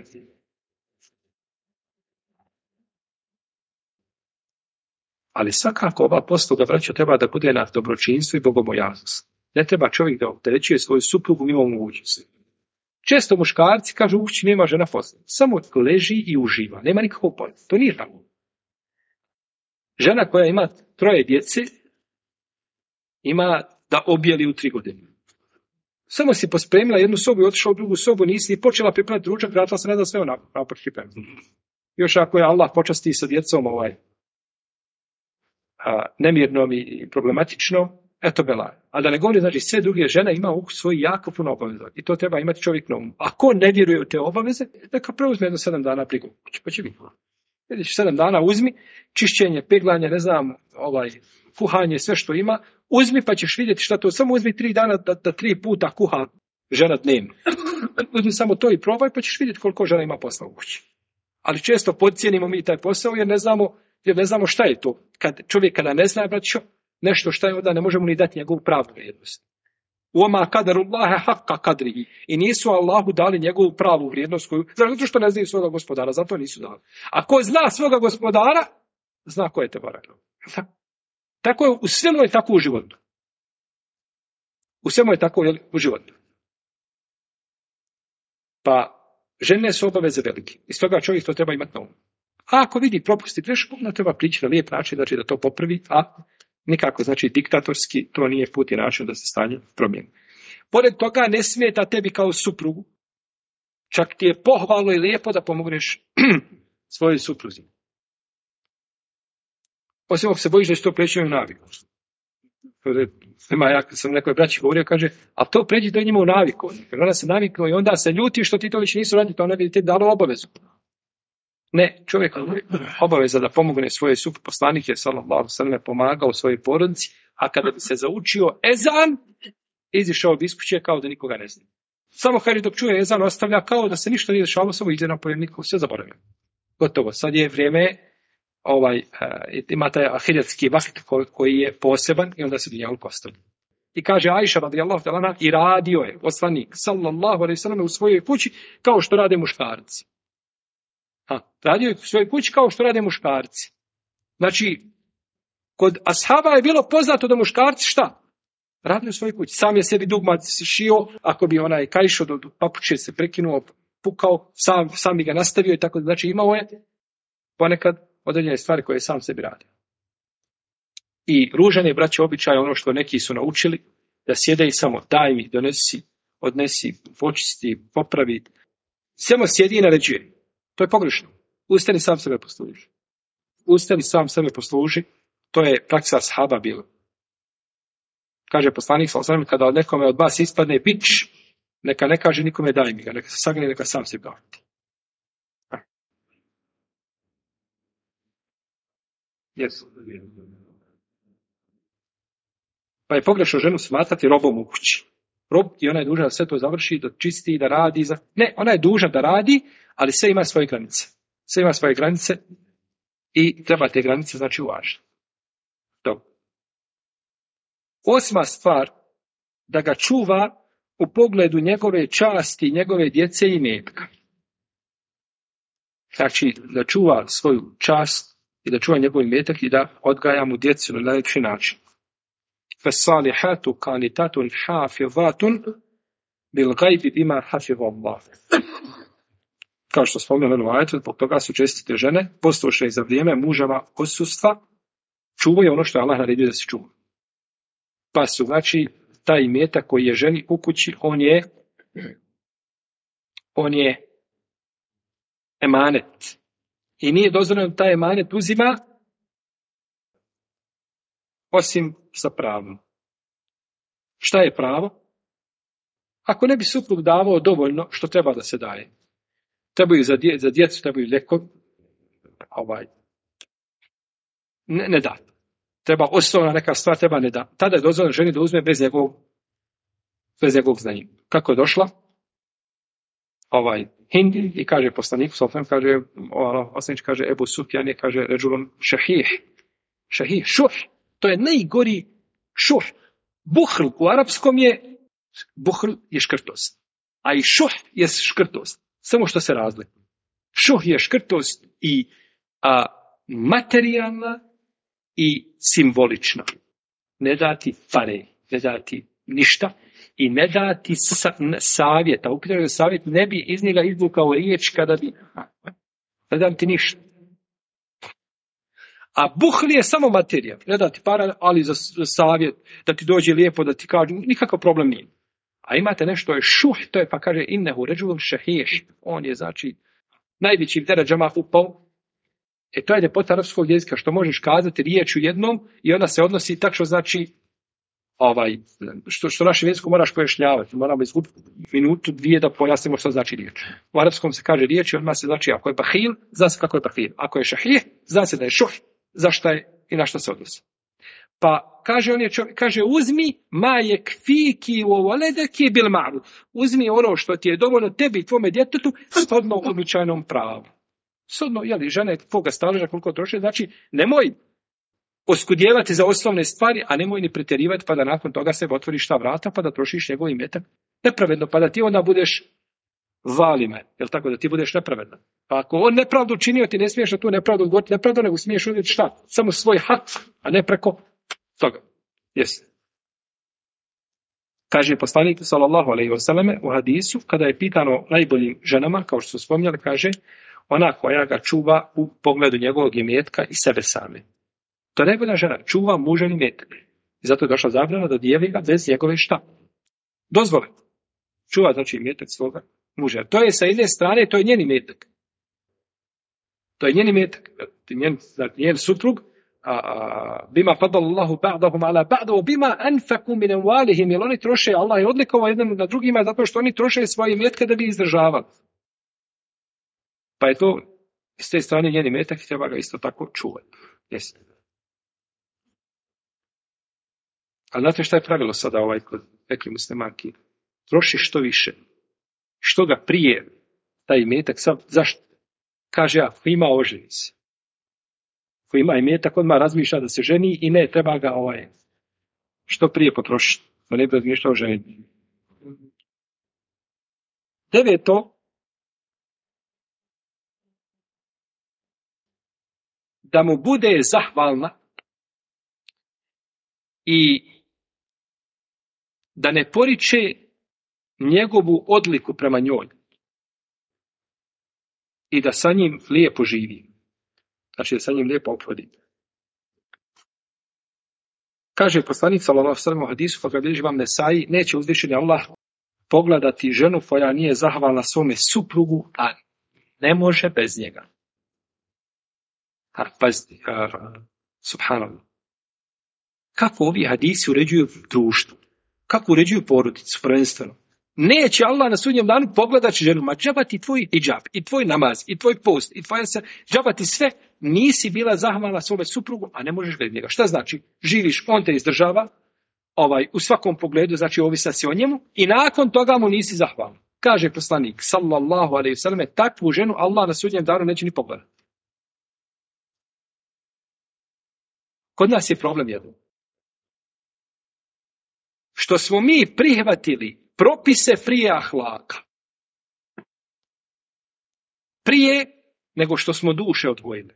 Ali svakako ova posluga, braćo, treba da bude na dobročinstvo i bogobojaznost. Ne treba čovjek da opterećuje svoju suprugu mimo mogućnosti. Često muškarci kažu, u kući nema žena posla. Samo leži i uživa. Nema nikakvog polja. To nije tako. Žena koja ima 3 djece, ima da objeli u 3 godine. Samo si pospremila jednu sobu i otišla u drugu sobu, nisi ni počela pripremati ručak, vratila se ne da sve onako pripremiti. Još ako je Allah počasti sa djecom nemirnom i problematično, eto belaja. A da ne govori, znači, sve druge žene ima u svoji jako puno obaveza. I to treba imati čovjek na umu. Ako ne vjeruje u te obaveze, neka preuzme jedno 7 dana brigu. Pa će biti. Vidiš, 7 dana uzmi, čišćenje, peglanje, ne znam, kuhanje, sve što ima, uzmi pa ćeš vidjeti šta to. Samo uzmi 3 dana da 3 puta kuha žena dnevno. Uzmi samo to i probaj pa ćeš vidjeti koliko žena ima posla u kući. Ali često podcijenimo mi taj posao jer ne znamo šta je to. Kada ne zna, braćo, nešto šta je, onda ne možemo ni dati njegovu pravu vrijednost. Oma kadarullaha hakka kadrihi. I nisu Allahu dali njegovu pravu vrijednost koju, zato što ne znaju svoga gospodara, zato nisu dali. A ko zna svoga gospodara, zna ko je te barak. Tako je, u svemu je tako u životu. U svemu je tako u životu. Pa žene su obaveze velike. I stoga čovjek to treba imati na umu. A ako vidi propusti grešku, onda treba prići na lijep način, znači da to popravi, a nikako, znači diktatorski, to nije put i način da se stanje promijeni. Pored toga ne smeta tebi kao suprugu, čak ti je pohvalno i lijepo da pomogneš svojoj supruzi. Osim ako se bojiš da će to preći u naviku. Ja sam nekoj braći govorio, kaže, a to pređi do njima u naviku. Jer ona se navikla i onda se ljuti što ti to već nisu radili, to ne bi ti dalo obavezu. Ne, čovjek obaveza da pomogne svoje supruge. Poslanik je sallallahu sallam pomagao svojoj porodici, a kada bi se zaučio ezan, izišao bi iz kuće kao da nikoga ne zna. Samo kaže dok čuje ezan, ostavlja kao da se ništa nije dešavalo, samo ide na pojemniku, sve zaboravio. Gotovo, sad je vrijeme, ima taj ahiretski vakt koji je poseban i onda se dunjaluk ostavlja. I kaže Ajša radijallahu ta'ala i radio je poslanik sallallahu alejhi ve sellem u svojoj kući kao što rade muškarci. Radio je u svojoj kući kao što rade muškarci. Znači, kod ashaba je bilo poznato da muškarci šta? Radili u svojoj kući. Sam je sebi dugmat šio, ako bi onaj kaišo do papuče se prekinuo, pukao, sam bi ga nastavio i tako. Znači, imao je ponekad određene stvari koje je sam sebi radio. I ružan je, braće, običaj ono što neki su naučili, da sjede i samo daj mi, donesi, odnesi, počisti, popravi. Samo sjedi i naređuje. To je pogrešno. Ustani sam sebe posluži. Ustani sam sebe posluži. To je praksa ashaba bila. Kaže poslanik sallallahu alejhi ve sellem, kada od nekome od vas ispadne bič, neka ne kaže nikome daj mi ga, neka se sagne, neka sam se vrati. Yes. Pa je pogrešno ženu smatrati robom u kući. Rob i ona je dužna da sve to završi, da čisti, da radi. Ne, ona je dužna da radi, ali sve ima svoje granice. Sve ima svoje granice i treba te granice znači uvažiti. Dobro. 8. stvar, da ga čuva u pogledu njegove časti, njegove djece i metka. Znači, da čuva svoju čast i da čuva njegov metak i da odgaja mu djecu na najljepši način. Fasalihatu qanitatun hafizatun bil gajbi bima hafizallah. Kao što spomenuli u ajetu, zbog toga su čestite žene, poslušne za vrijeme muževa odsustva, čuvaju ono što je Allah naredio da se čuva. Pa su, znači, taj imetak koji je ženi u kući, on je emanet. I nije dozvoljeno da taj emanet uzima osim sa pravom. Šta je pravo? Ako ne bi suprug davao dovoljno što treba da se daje. Trebaju za djecu, trebaju lijekovi. Ne da. Treba osnovna neka stvar, treba ne da. Tada je dozvoljeno ženi da uzme bez njegovog znanja. Kako je došla? Hindi i kaže poslanik, kaže Ebu Sufjan, kaže ređulon šahih, šuh. To je najgori šuh. Buhl u arapskom je škrtost. A i šuh je škrtost. Samo što se razlikuje. Šuh je škrtost i materijalna i simbolična. Ne dati pare, ne dati ništa i ne dati savjeta. Upitanje savjet ne bi iz njega izvukao riječ kada bi ne dam ti ništa. A buhli je samo materija. Ne dati para, ali za savjet, da ti dođe lijepo, da ti kaže, nikakav problem nije. A imate nešto je šuh, to je pa kaže innehu ređulun šahih. On je znači najveći deređama upao. To je ljepota arapskog jezika, što možeš kazati riječ u jednom i ona se odnosi tako što znači što našem jeziku moraš pojašnjavati. Moramo izgubiti minutu, dvije da pojasnimo što znači riječ. U arapskom se kaže riječ i odmah se znači ako je bahil, zna se kako je bahil. Ako je šahih, zna se da je šuh, zašto je i na što se odnosi. Pa kaže uzmi ma yakfiki wa waladaki bil ma'ruf. Uzmi ono što ti je dovoljno tebi i tvome djetetu shodno običajnom pravu. Shodno, žena tvoga staleža koliko troši, znači nemoj oskudjevati za osnovne stvari, a nemoj ni pretjerivati pa da nakon toga se otvoriš ta vrata pa da trošiš njegov imetak nepravedno, pa da ti onda budeš valime, jel tako, da ti budeš nepravedna. Pa ako on nepravdu učinio, ti ne smiješ na tu nepravdu odgovoriti nepravdu, nego smiješ uvijeti šta? Samo svoj hak, a ne preko toga. Jesi. Kaže poslanik sallallahu alejhi ve selleme u hadisu, kada je pitano najboljim ženama, kao što su spominjali, kaže ona koja ga čuva u pogledu njegovog imetka i sebe same. To je najbolja žena, čuva mužev imetak. I zato je došla zabrana da dijevi ga bez njegove šta? Dozvole. Čuva znači imetak svoga muža. To je sa jedne strane, to je njen imetak. To je njen imetak. Njen suprug, bima fadallahu ba'dahum ala ba'dahu bima anfaqu min amwalihim, jer oni troše, Allah je odlikovao jedan na drugima zato što oni troše svoje imetke da bi izdržavali. Pa je to s te strane njen imetak i treba ga isto tako čuvati. Jesi. A znate šta je pravilo sada kod neke muslimanki? Troši što više. Što ga prije taj imetak, zašto? Kaže, ako ima, oženi se. Ako ima imetak, odmah razmišlja da se ženi i ne treba ga što prije potrošiti. Da ne bi razmišljao o ženi. 9. Da mu bude zahvalna i da ne poriče njegovu odliku prema njoj i da sa njim lijepo živi. Znači da sa njim lijepo ophodi. Kaže poslanik sallallahu alejhi ve sellem u hadisu koga bilježi Imam Nesai, neće uzvišeni Allah pogledati ženu koja nije zahvalna svome suprugu, a ne može bez njega. Pazite, subhanallah. Kako ovi hadisi uređuju društvo? Kako uređuju porodicu prvenstveno? Neće Allah na sudnjem danu pogledati ženu, ma džaba ti tvoj hidžab, i tvoj namaz, i tvoj post, i tvoja se, džaba ti sve, nisi bila zahvalna svome suprugu, a ne možeš bez njega. Šta znači? Živiš, on te izdržava, u svakom pogledu, znači ovisna si o njemu, i nakon toga mu nisi zahvalan. Kaže poslanik, sallallahu alejhi ve selleme, takvu ženu Allah na sudnjem danu neće ni pogledati. Kod nas je problem jedan. Što smo mi prihvatili propise prije ahlaka. Prije nego što smo duše odvojili.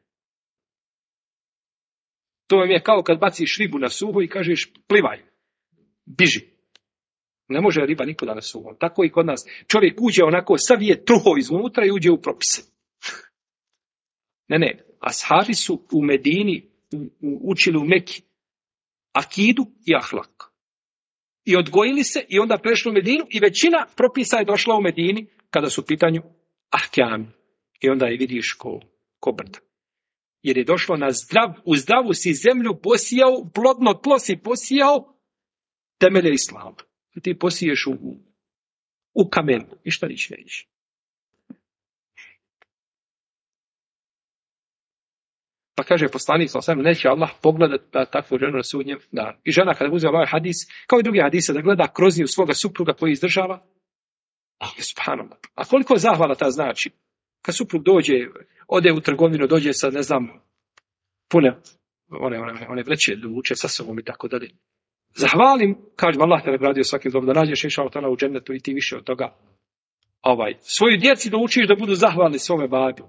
To vam je kao kad baciš ribu na suho i kažeš plivaj, biži. Ne može riba nikuda na suho. Tako i kod nas. Čovjek uđe onako, savije truho iznutra i uđe u propise. Ne. Ashabi su u Medini učili u Meki akidu i ahlak. I odgojili se i onda prešli u Medinu i većina propisa je došla u Medini kada su u pitanju ahkami. I onda je vidiš ko brda. Jer je došlo u zdravu si zemlju posijao, plodno tlo si posijao temelje islama. Ti posiješ u kamenu i šta nič nećeš. Pa kaže poslanik sallallahu neće Allah pogledati takvu ženu na sudnjem danu. I žena kada uzme ovaj hadis, kao i drugi hadise, da gleda kroz nju svoga supruga koji izdržava, subhanallah. A koliko zahvala ta znači? Kad suprug dođe, ode u trgovinu, dođe sa, ne znam, pune one vreće vuče sa sobom i tako dalje. Zahvalim, kažem, Allah te nagradio svakim dobrom, da nađeš inšallah ta'ala u džennetu i ti više od toga. Svoju djeci da učiš da budu zahvalni svome babi.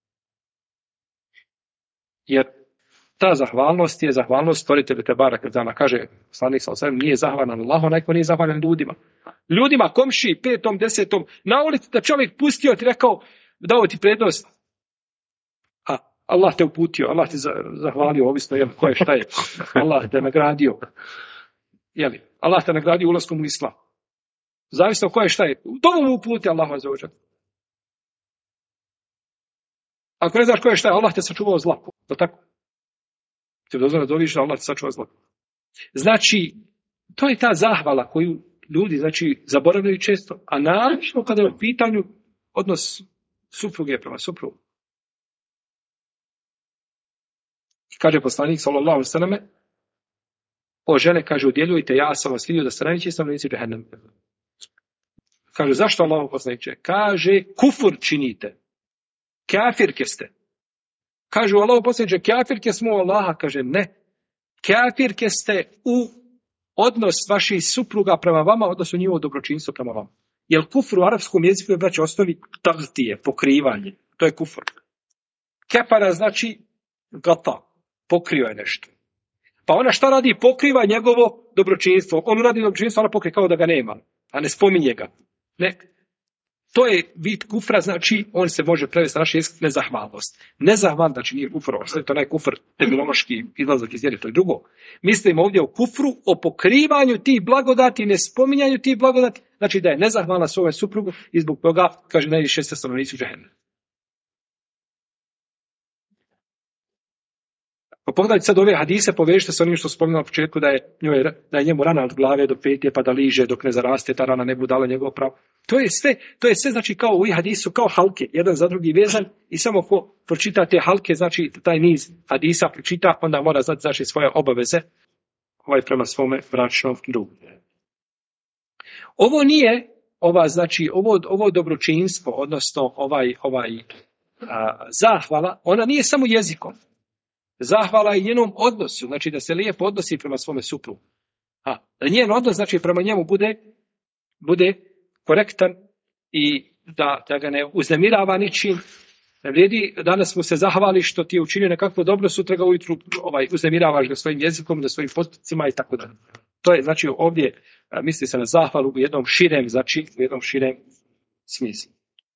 Jer ta zahvalnost je zahvalnost stvoritelju te baraka ta'ala. Kaže poslanik sallallahu alejhi ve sellem, nije zahvalan Allahu, onaj ko nije zahvalan ljudima. Ljudima, komšiji, 5., 10. na ulici da čovjek pustio ti rekao, dao ti prednost. A Allah te uputio, Allah te zahvalio, ovisno ko je šta je. Allah te nagradio. Allah te nagradio ulaskom u islam. Zavisno ko je šta je. To mu uputi Allah azza wa dželle. Ako ne znaš ko je šta je, Allah te sačuvao zla. To tako? Ti dozvoljeno doviš da Allah te sačuva zla. Znači, To je ta zahvala koju ljudi, znači, zaboravljaju često, a naravno kada je u pitanju odnos supruge prema suprugu. I kaže poslanik, sallallahu alejhi ve selleme, o žene, kaže, udjeljujte, ja sam vas vidio da ste najveći stanovnici džehennem. Kaže, zašto Allahov poslaniče? Kaže, kufur činite. Kafirke ste. Kaže, Allahov poslaniče, kafirke smo u Allaha. Kaže, ne. Kafirke ste u odnos vaših supruga prema vama, odnosno njihovo dobročinstvo prema vama. Jer kufur u arapskom jeziku je, braći, osnovi tagtije, pokrivanje. To je kufur. Kefara znači gata, pokriva je nešto. Pa ona šta radi? Pokriva njegovo dobročinstvo. On radi dobročinstvo, ona pokrije kao da ga nema, a ne spominje ga. Ne. To je vid kufra, znači on se može prevesti na naš jezik nezahvalnost. Nezahval, znači nije kufr, to je onaj kufr terminološki izlazak iz vjere, to je drugo. Mislim ovdje o kufru, o pokrivanju tih blagodati, ne spominjanju tih blagodati, znači da je nezahvalna svome suprugu i zbog toga, kaže, najviše ste stanovnici džehennema. Pa pogledajte sad ove hadise, povežite se onim što spominjamo na početku da je njemu rana od glave do petje pa da liže dok ne zaraste, ta rana ne bude dala njegovo pravo. To je sve znači kao u hadisu, kao halke, jedan za drugi vezan i samo ko pročita te halke, znači taj niz hadisa pročita, onda mora znati znači svoje obaveze prema svome bračnom drugu. Ovo nije, znači ovo dobročinstvo, odnosno zahvala, ona nije samo jezikom. Zahvala je njenom odnosu, znači da se lijepo odnosi prema svome suprugu. Da njen odnos, znači prema njemu bude korektan i da ga ne uznemirava ničim. Ne vrijedi, danas mu se zahvali što ti je učinio nekakvo dobro, sutra ga ujutru uznemiravaš ga svojim jezikom, da svojim postupcima i tako dalje. To je, znači, ovdje misli se na zahvalu u jednom širem smislu.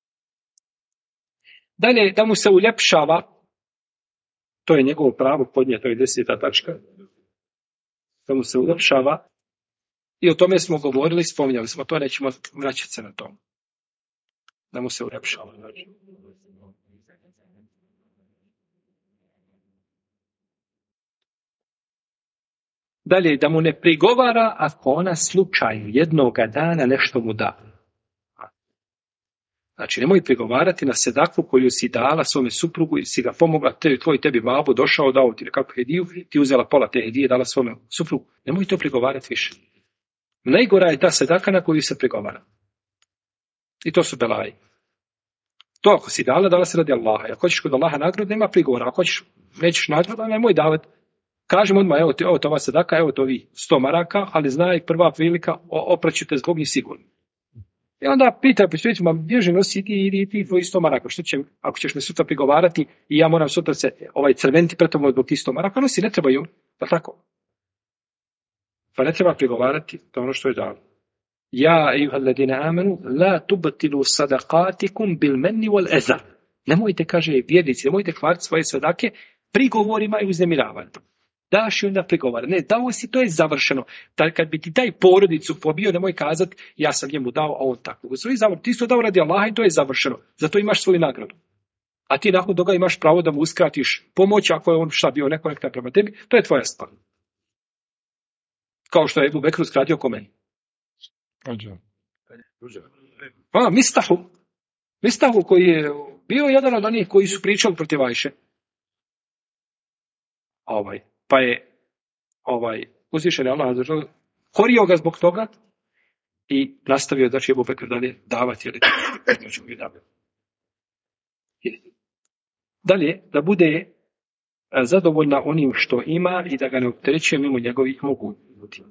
Dalje, da mu se uljepšava, to je njegovo pravo podnije, to je 10. tačka. Da mu se uljepšava. I o tome smo govorili, spominjali smo to, nećemo vraćati se na to. Da mu se uljepšava. Dalje, da mu ne prigovara ako ona slučaju jednoga dana nešto mu da. Znači, nemoj prigovarati na sedaku koju si dala svome suprugu i si ga pomogla, tebi babo došao, dao ti nekakvu hediju, ti uzela pola te hedije, dala svome suprugu. Nemoj to prigovarati više. Najgora je ta sedaka na koju se prigovara. I to su belaji. To ako si dala se radi Allaha. Ako hoćeš kod Allaha nagradu, nema prigovora. Ako nećeš nagradu, nemoj davati. Kažem odmah, evo to ova sedaka, evo to vi 100 maraka, ali znaj prva prilika, opraću te zbog njih sigurno. I onda pita, ma bježi nosi ti tvoj 100 maraka, što će, ako ćeš me sutra prigovarati i ja moram sutra se crveniti pred tobom zbog tih 100 maraka, nosi, ne trebaju, pa tako. Pa ne treba prigovarati, to je ono što je dalo. Ja, ejuhalladine amenu, la tubatilu sadaqatikum bil menni wal eza. Nemojte, kaže vjernici, nemojte kvariti svoje sadake prigovorima i uznemiravanjem. Daš i onda prigovara. Ne, dao si, to je završeno. Kad bi ti taj porodicu pobio, nemoj kazati, ja sam njemu dao, a on tako. Ti si to dao radi Allaha i to je završeno. Zato imaš svoju nagradu. A ti nakon toga imaš pravo da mu uskratiš pomoć, ako je on bio nekorektan prema tebi, to je tvoja stvar. Kao što je Ebu Bekr uskratio ko meni. Mistahu koji je bio jedan od onih koji su pričali protiv Ajše. Pa je uzvišen je Allah korio ga zbog toga i nastavio da će Ebu Bekr dalje davati. Dalje, da bude zadovoljna onim što ima i da ga ne opterećuje mimo njegovih mogućnosti.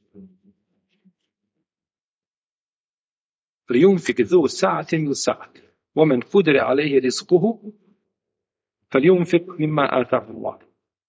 Lijunfik zu sa'atin min sa'ati. Omen kudre alejhi rizquhu falijunfik mimma atahu Allah.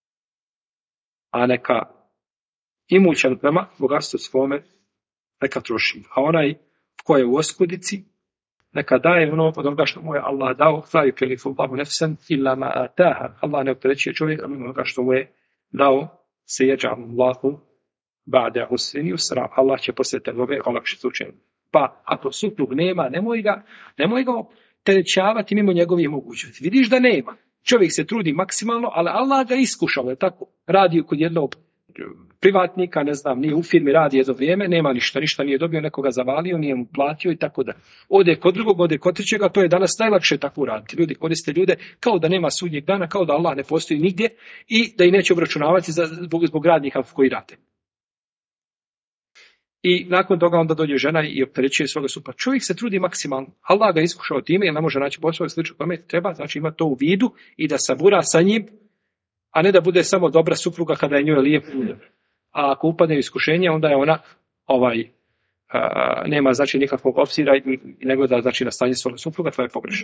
A neka imućan prema bogatstvu svome neka troši. A onaj ko je u oskudici neka daje ono od onoga što mu je Allah dao. La yukellifu Allahu nefsan illa ma ataha. Allah ne opterećuje čovjeka mimo onoga što mu je dao. Sejeđa'u Allahu ba'de usrin yusra. Allah će poslije tegobe olakšiti učenje. Pa ako suprug nema, nemoj ga terećavati mimo njegovih mogućnosti. Vidiš da nema. Čovjek se trudi maksimalno, ali Allah ga iskušao, je tako? Radi kod jednog privatnika, ne znam, nije u firmi, radi jedno vrijeme, nema ništa nije dobio, nekoga zavalio, nije mu platio i tako da. Ode kod drugog, ode kod trećega, to je danas najlakše tako uraditi. Ljudi koriste ljude kao da nema sudnjeg dana, kao da Allah ne postoji nigdje i da i neće obračunavati zbog radnika koji rade. I nakon toga onda dođe žena i opterećuje svoga supruga. Čovjek se trudi maksimalno. Allah ga iskušao time jer ne može naći posao i slično tome. Treba, znači, ima to u vidu i da sabura sa njim, a ne da bude samo dobra supruga kada je njoj lijep. A ako upadne u iskušenje, onda je ona nema znači nikakvog obzira i nego da znači na stanje svoga supruga, to je pogrešno.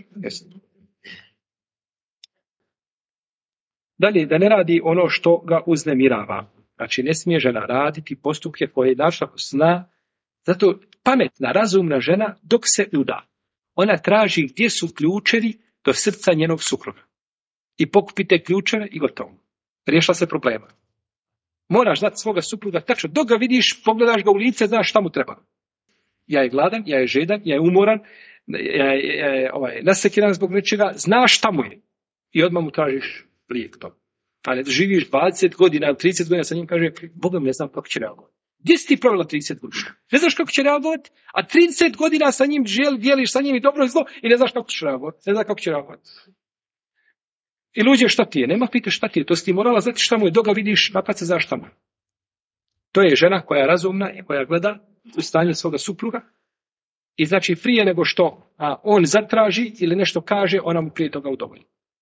Dalje, da ne radi ono što ga uznemirava. Znači, ne smije žena raditi postupke koje našla zna. Zato pametna, razumna žena dok se uda, ona traži gdje su ključevi do srca njenog supruga. I pokupite ključeve i gotovo. Riješila se problema. Moraš znati svoga supruga tačno. Dok ga vidiš, pogledaš ga u lice, znaš šta mu treba. Ja je gladan, ja je žedan, ja je umoran, ja je nasekiran zbog nečega, znaš šta mu je. I odmah mu tražiš lijek to. A ne živiš 20 godina, 30 godina sa njim, kaže, Boga ne znam kako će reagovati. Gdje si ti provela 30 godina? Ne znaš kako će reagovati, a 30 godina sa njim dijeliš sa njim i dobro i zlo i ne znaš kako će reagovati. Ne znaš kako će reagovati. I luđe, šta ti je? Nema pita šta ti je. To si ti morala znati šta mu je. Dok ga vidiš, napad se znaš šta mu je. To je žena koja je razumna i koja gleda u stanju svoga supruga. I znači prije nego što on zatraži ili nešto kaže, ona mu prije toga udovolji.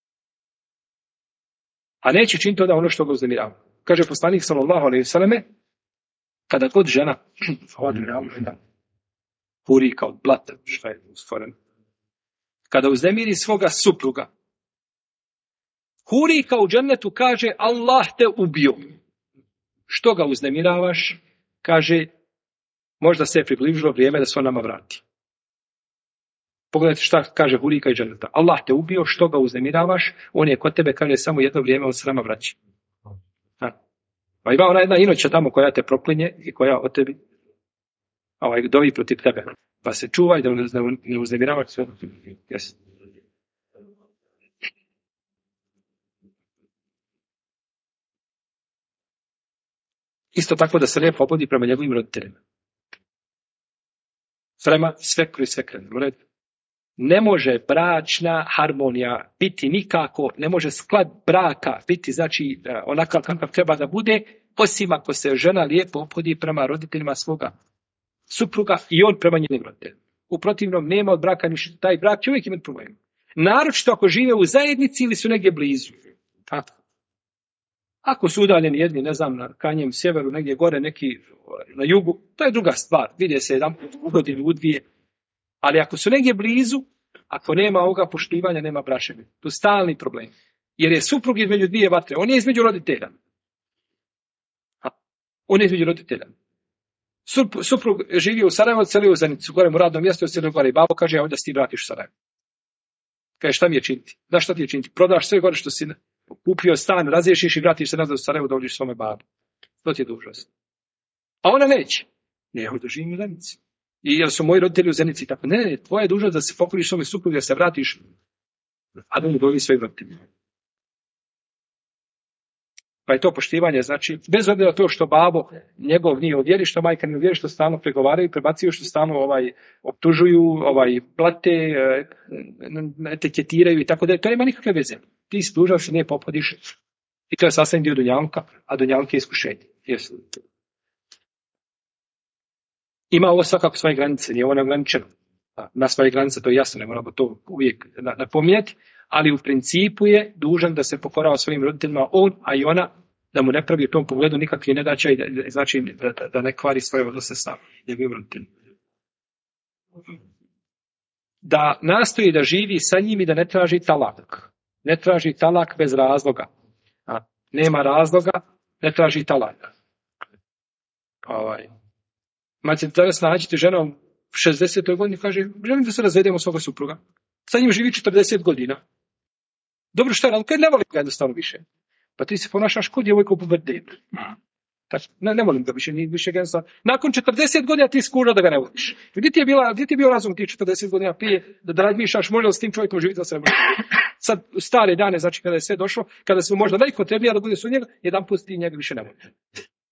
A neće činiti to da ono što ga uznemirava. Kaže poslanik sallallahu alejhi ve selleme, kada god žena huri kao blata, što je stvoreno. Kada uznemiri svoga supruga, huri kao u džennetu, kaže, Allah te ubio. Što ga uznemiravaš? Kaže, možda se je približilo vrijeme da se on nama vrati. Pogledajte šta kaže hurika i dženeta. Allah te ubio, što ga uznemiravaš? On je kod tebe, kaže, samo jedno vrijeme, on se nama vraća. Pa ima ona jedna inoća tamo koja te proklinje i koja od tebi dovi protiv tebe. Pa se čuvaj da ne uznemiravaš sve. Yes. Isto tako da se lijepo obodi prema njegovim roditeljima. Prema svekru i svekrenu. Ne može bračna harmonija biti nikako, ne može sklad braka biti, znači, onakav kakav treba da bude, osim ako se žena lijepo obhodi prema roditeljima svoga supruga i on prema njenim roditeljima. U protivnom nema od braka ništa. Taj brak će uvijek imati problem. Naročito ako žive u zajednici ili su negdje blizu. Tako. Ako su udaljeni jedni, ne znam, na kanjem sjeveru, negdje gore, neki na jugu, to je druga stvar. Vide se jedan u godinu, u dvije. Ali ako su negdje blizu, ako nema ovoga poštivanja, nema brašenja. To je stalni problem. Jer je suprug između dvije vatre. On je između roditelja. On je između roditelja. Suprug živi u Sarajevu, celio u Zenicu, gore mu radno mjesto, celio gore. I babo kaže, ja onda si ti vratiš u Sarajevo. Kaže, šta mi je činiti? Znaš šta ti je činiti? Prodaš sve gore što si kupio stan, razriješiš i vratiš se nazad u Sarajevo da uđeš svome babu. To ti je dužnost. A ona neće. Ne, ja da živim u Zenici. I jer su moji roditelji u Zenici. Tako, ne, tvoja je dužnost da se pokoriš svome suprugu, da se vratiš, a da mu dovi svojim roditeljima. Pa je to poštivanje, znači, bez obzira to što babo njegov nije u vjeri, što majka nije u vjeri, što stalno pregovaraju, prebacuju, što stalno optužuju, plate, etiketiraju i tako da, to nema nikakve veze. Ti si dužan se ne popodiš i to je sasvim dio dunjalka, a dunjalka je iskušenje. Ima ovo svakako svoje granice, nije ovo neograničeno. Na svoje granice, to je jasno, ne moramo to uvijek napominjati, ali u principu je dužan da se pokorava svojim roditeljima on, a i ona, da mu ne pravi u tom pogledu nikakve nedaće i znači da ne kvari svoje odnose sa njegovim roditeljima. Da nastoji da živi sa njim i da ne traži talak. Ne traži talak bez razloga. Nema razloga, ne traži talak. Maće danas nađete ženom u 60. godini, kaže, želim da se razvedemo svoga supruga. Sa njim živi 40 godina. Dobro, šta je, ali ne volim ga jednostavno više. Pa ti se ponašaš kod djevojka u pubertetu. Ne volim ga više, nije više jednostavno. Nakon 40 godina ti skuža da ga ne voliš. Gdje ti je bio razum ti 40 godina prije da razmišljaš možda s tim čovjekom živjeti za sebe. Sad, stare dane, znači kada je sve došlo, kada su možda najpotrebnija da bude su njega, jedan put ti njega više ne voliš.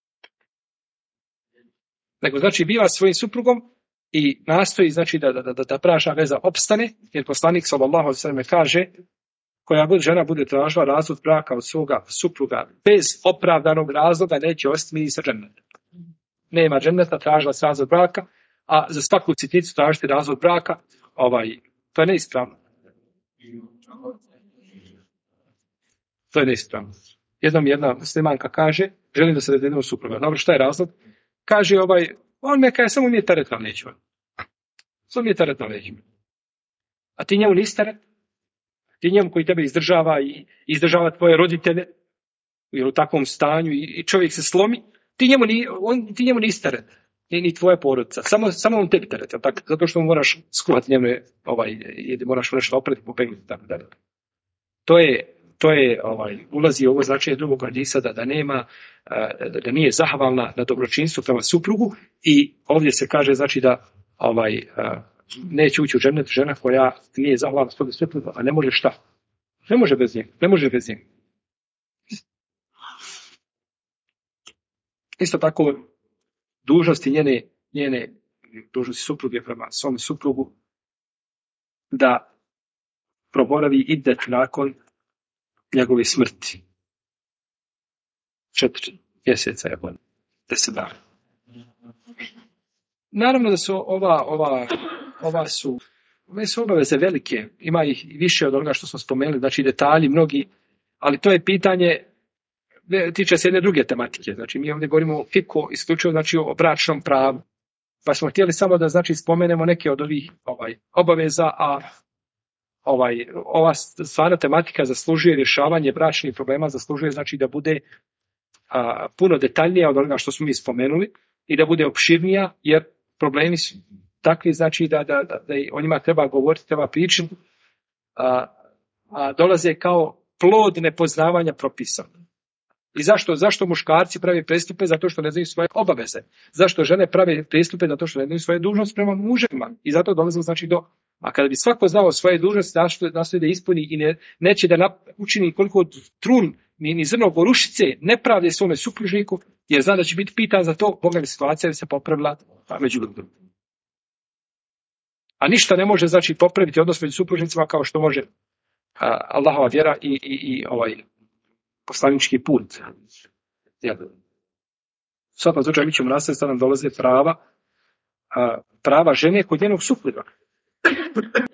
nego znači biva svojim suprugom i nastoji znači da bračna veza opstane, jer poslanik sallallahu alejhi ve sellem kaže koja god žena bude tražila razvod braka od svoga supruga bez opravdanog razloga neće ostati sa džennetom. Nema dženneta, tražila se razvod braka, a za svaku sitnicu tražiti razvod braka, to je neispravno. To je neispravno. Jednom jedna muslimanka kaže, želim da se razvedemo supruga. Dobro, šta je razlog? Kaže on me kaže, samo nije teret nam neću. Samo nije teret nam neću. A ti njemu nisi teret? Ti njemu koji tebe izdržava i izdržava tvoje roditelje, jer u takvom stanju i čovjek se slomi, ti njemu nisi teret. Ni tvoja porodica. Samo on tebi teret. Zato što mu moraš skuhati njemu, moraš nešto opreti, popegnuti, tako dalje. To je ulazi u ovo značenje drugog hadisa da nema, da nije zahvalna na dobročinstvo prema suprugu i ovdje se kaže znači da neće ući u džennet žena koja nije zahvalna svog supruga, a ne može šta? Ne može bez njega. Isto tako dužnosti njene dužnosti supruge prema svom suprugu da proboravi iddet nakon njegove smrti. 4 mjeseca je 10 dana. Naravno da su ove su obaveze velike, ima ih više od onoga što smo spomenuli, znači detalji mnogi, ali to je pitanje, tiče se jedne druge tematike. Znači mi ovdje govorimo o fiku, isključivo znači o bračnom pravu. Pa smo htjeli samo da znači spomenemo neke od ovih obaveza, a ova stvarna tematika zaslužuje rješavanje bračnih problema, zaslužuje znači da bude puno detaljnija od onoga što smo mi spomenuli i da bude opširnija, jer problemi su takvi znači da o njima treba govoriti, treba pričati, a dolaze kao plod nepoznavanja propisa. I zašto muškarci prave prestupe? Zato što ne znaju svoje obaveze. Zašto žene prave prestupe? Zato što ne znaju svoje dužnosti prema muževima. I zato dolaze znači a kada bi svako znao svoje dužnosti, nastoji da ispuni i neće da učini koliko trun ni zrno gorušice nepravde svome supružniku, jer zna da će biti pitan za to, Boga mi situacija bi se popravila među ljudima. A ništa ne može znači popraviti odnos među supružnicima kao što može Allahova vjera i poslanički put. U svakom slučaju mi ćemo nastaviti da nam dolaze prava žene kod njenog supruga.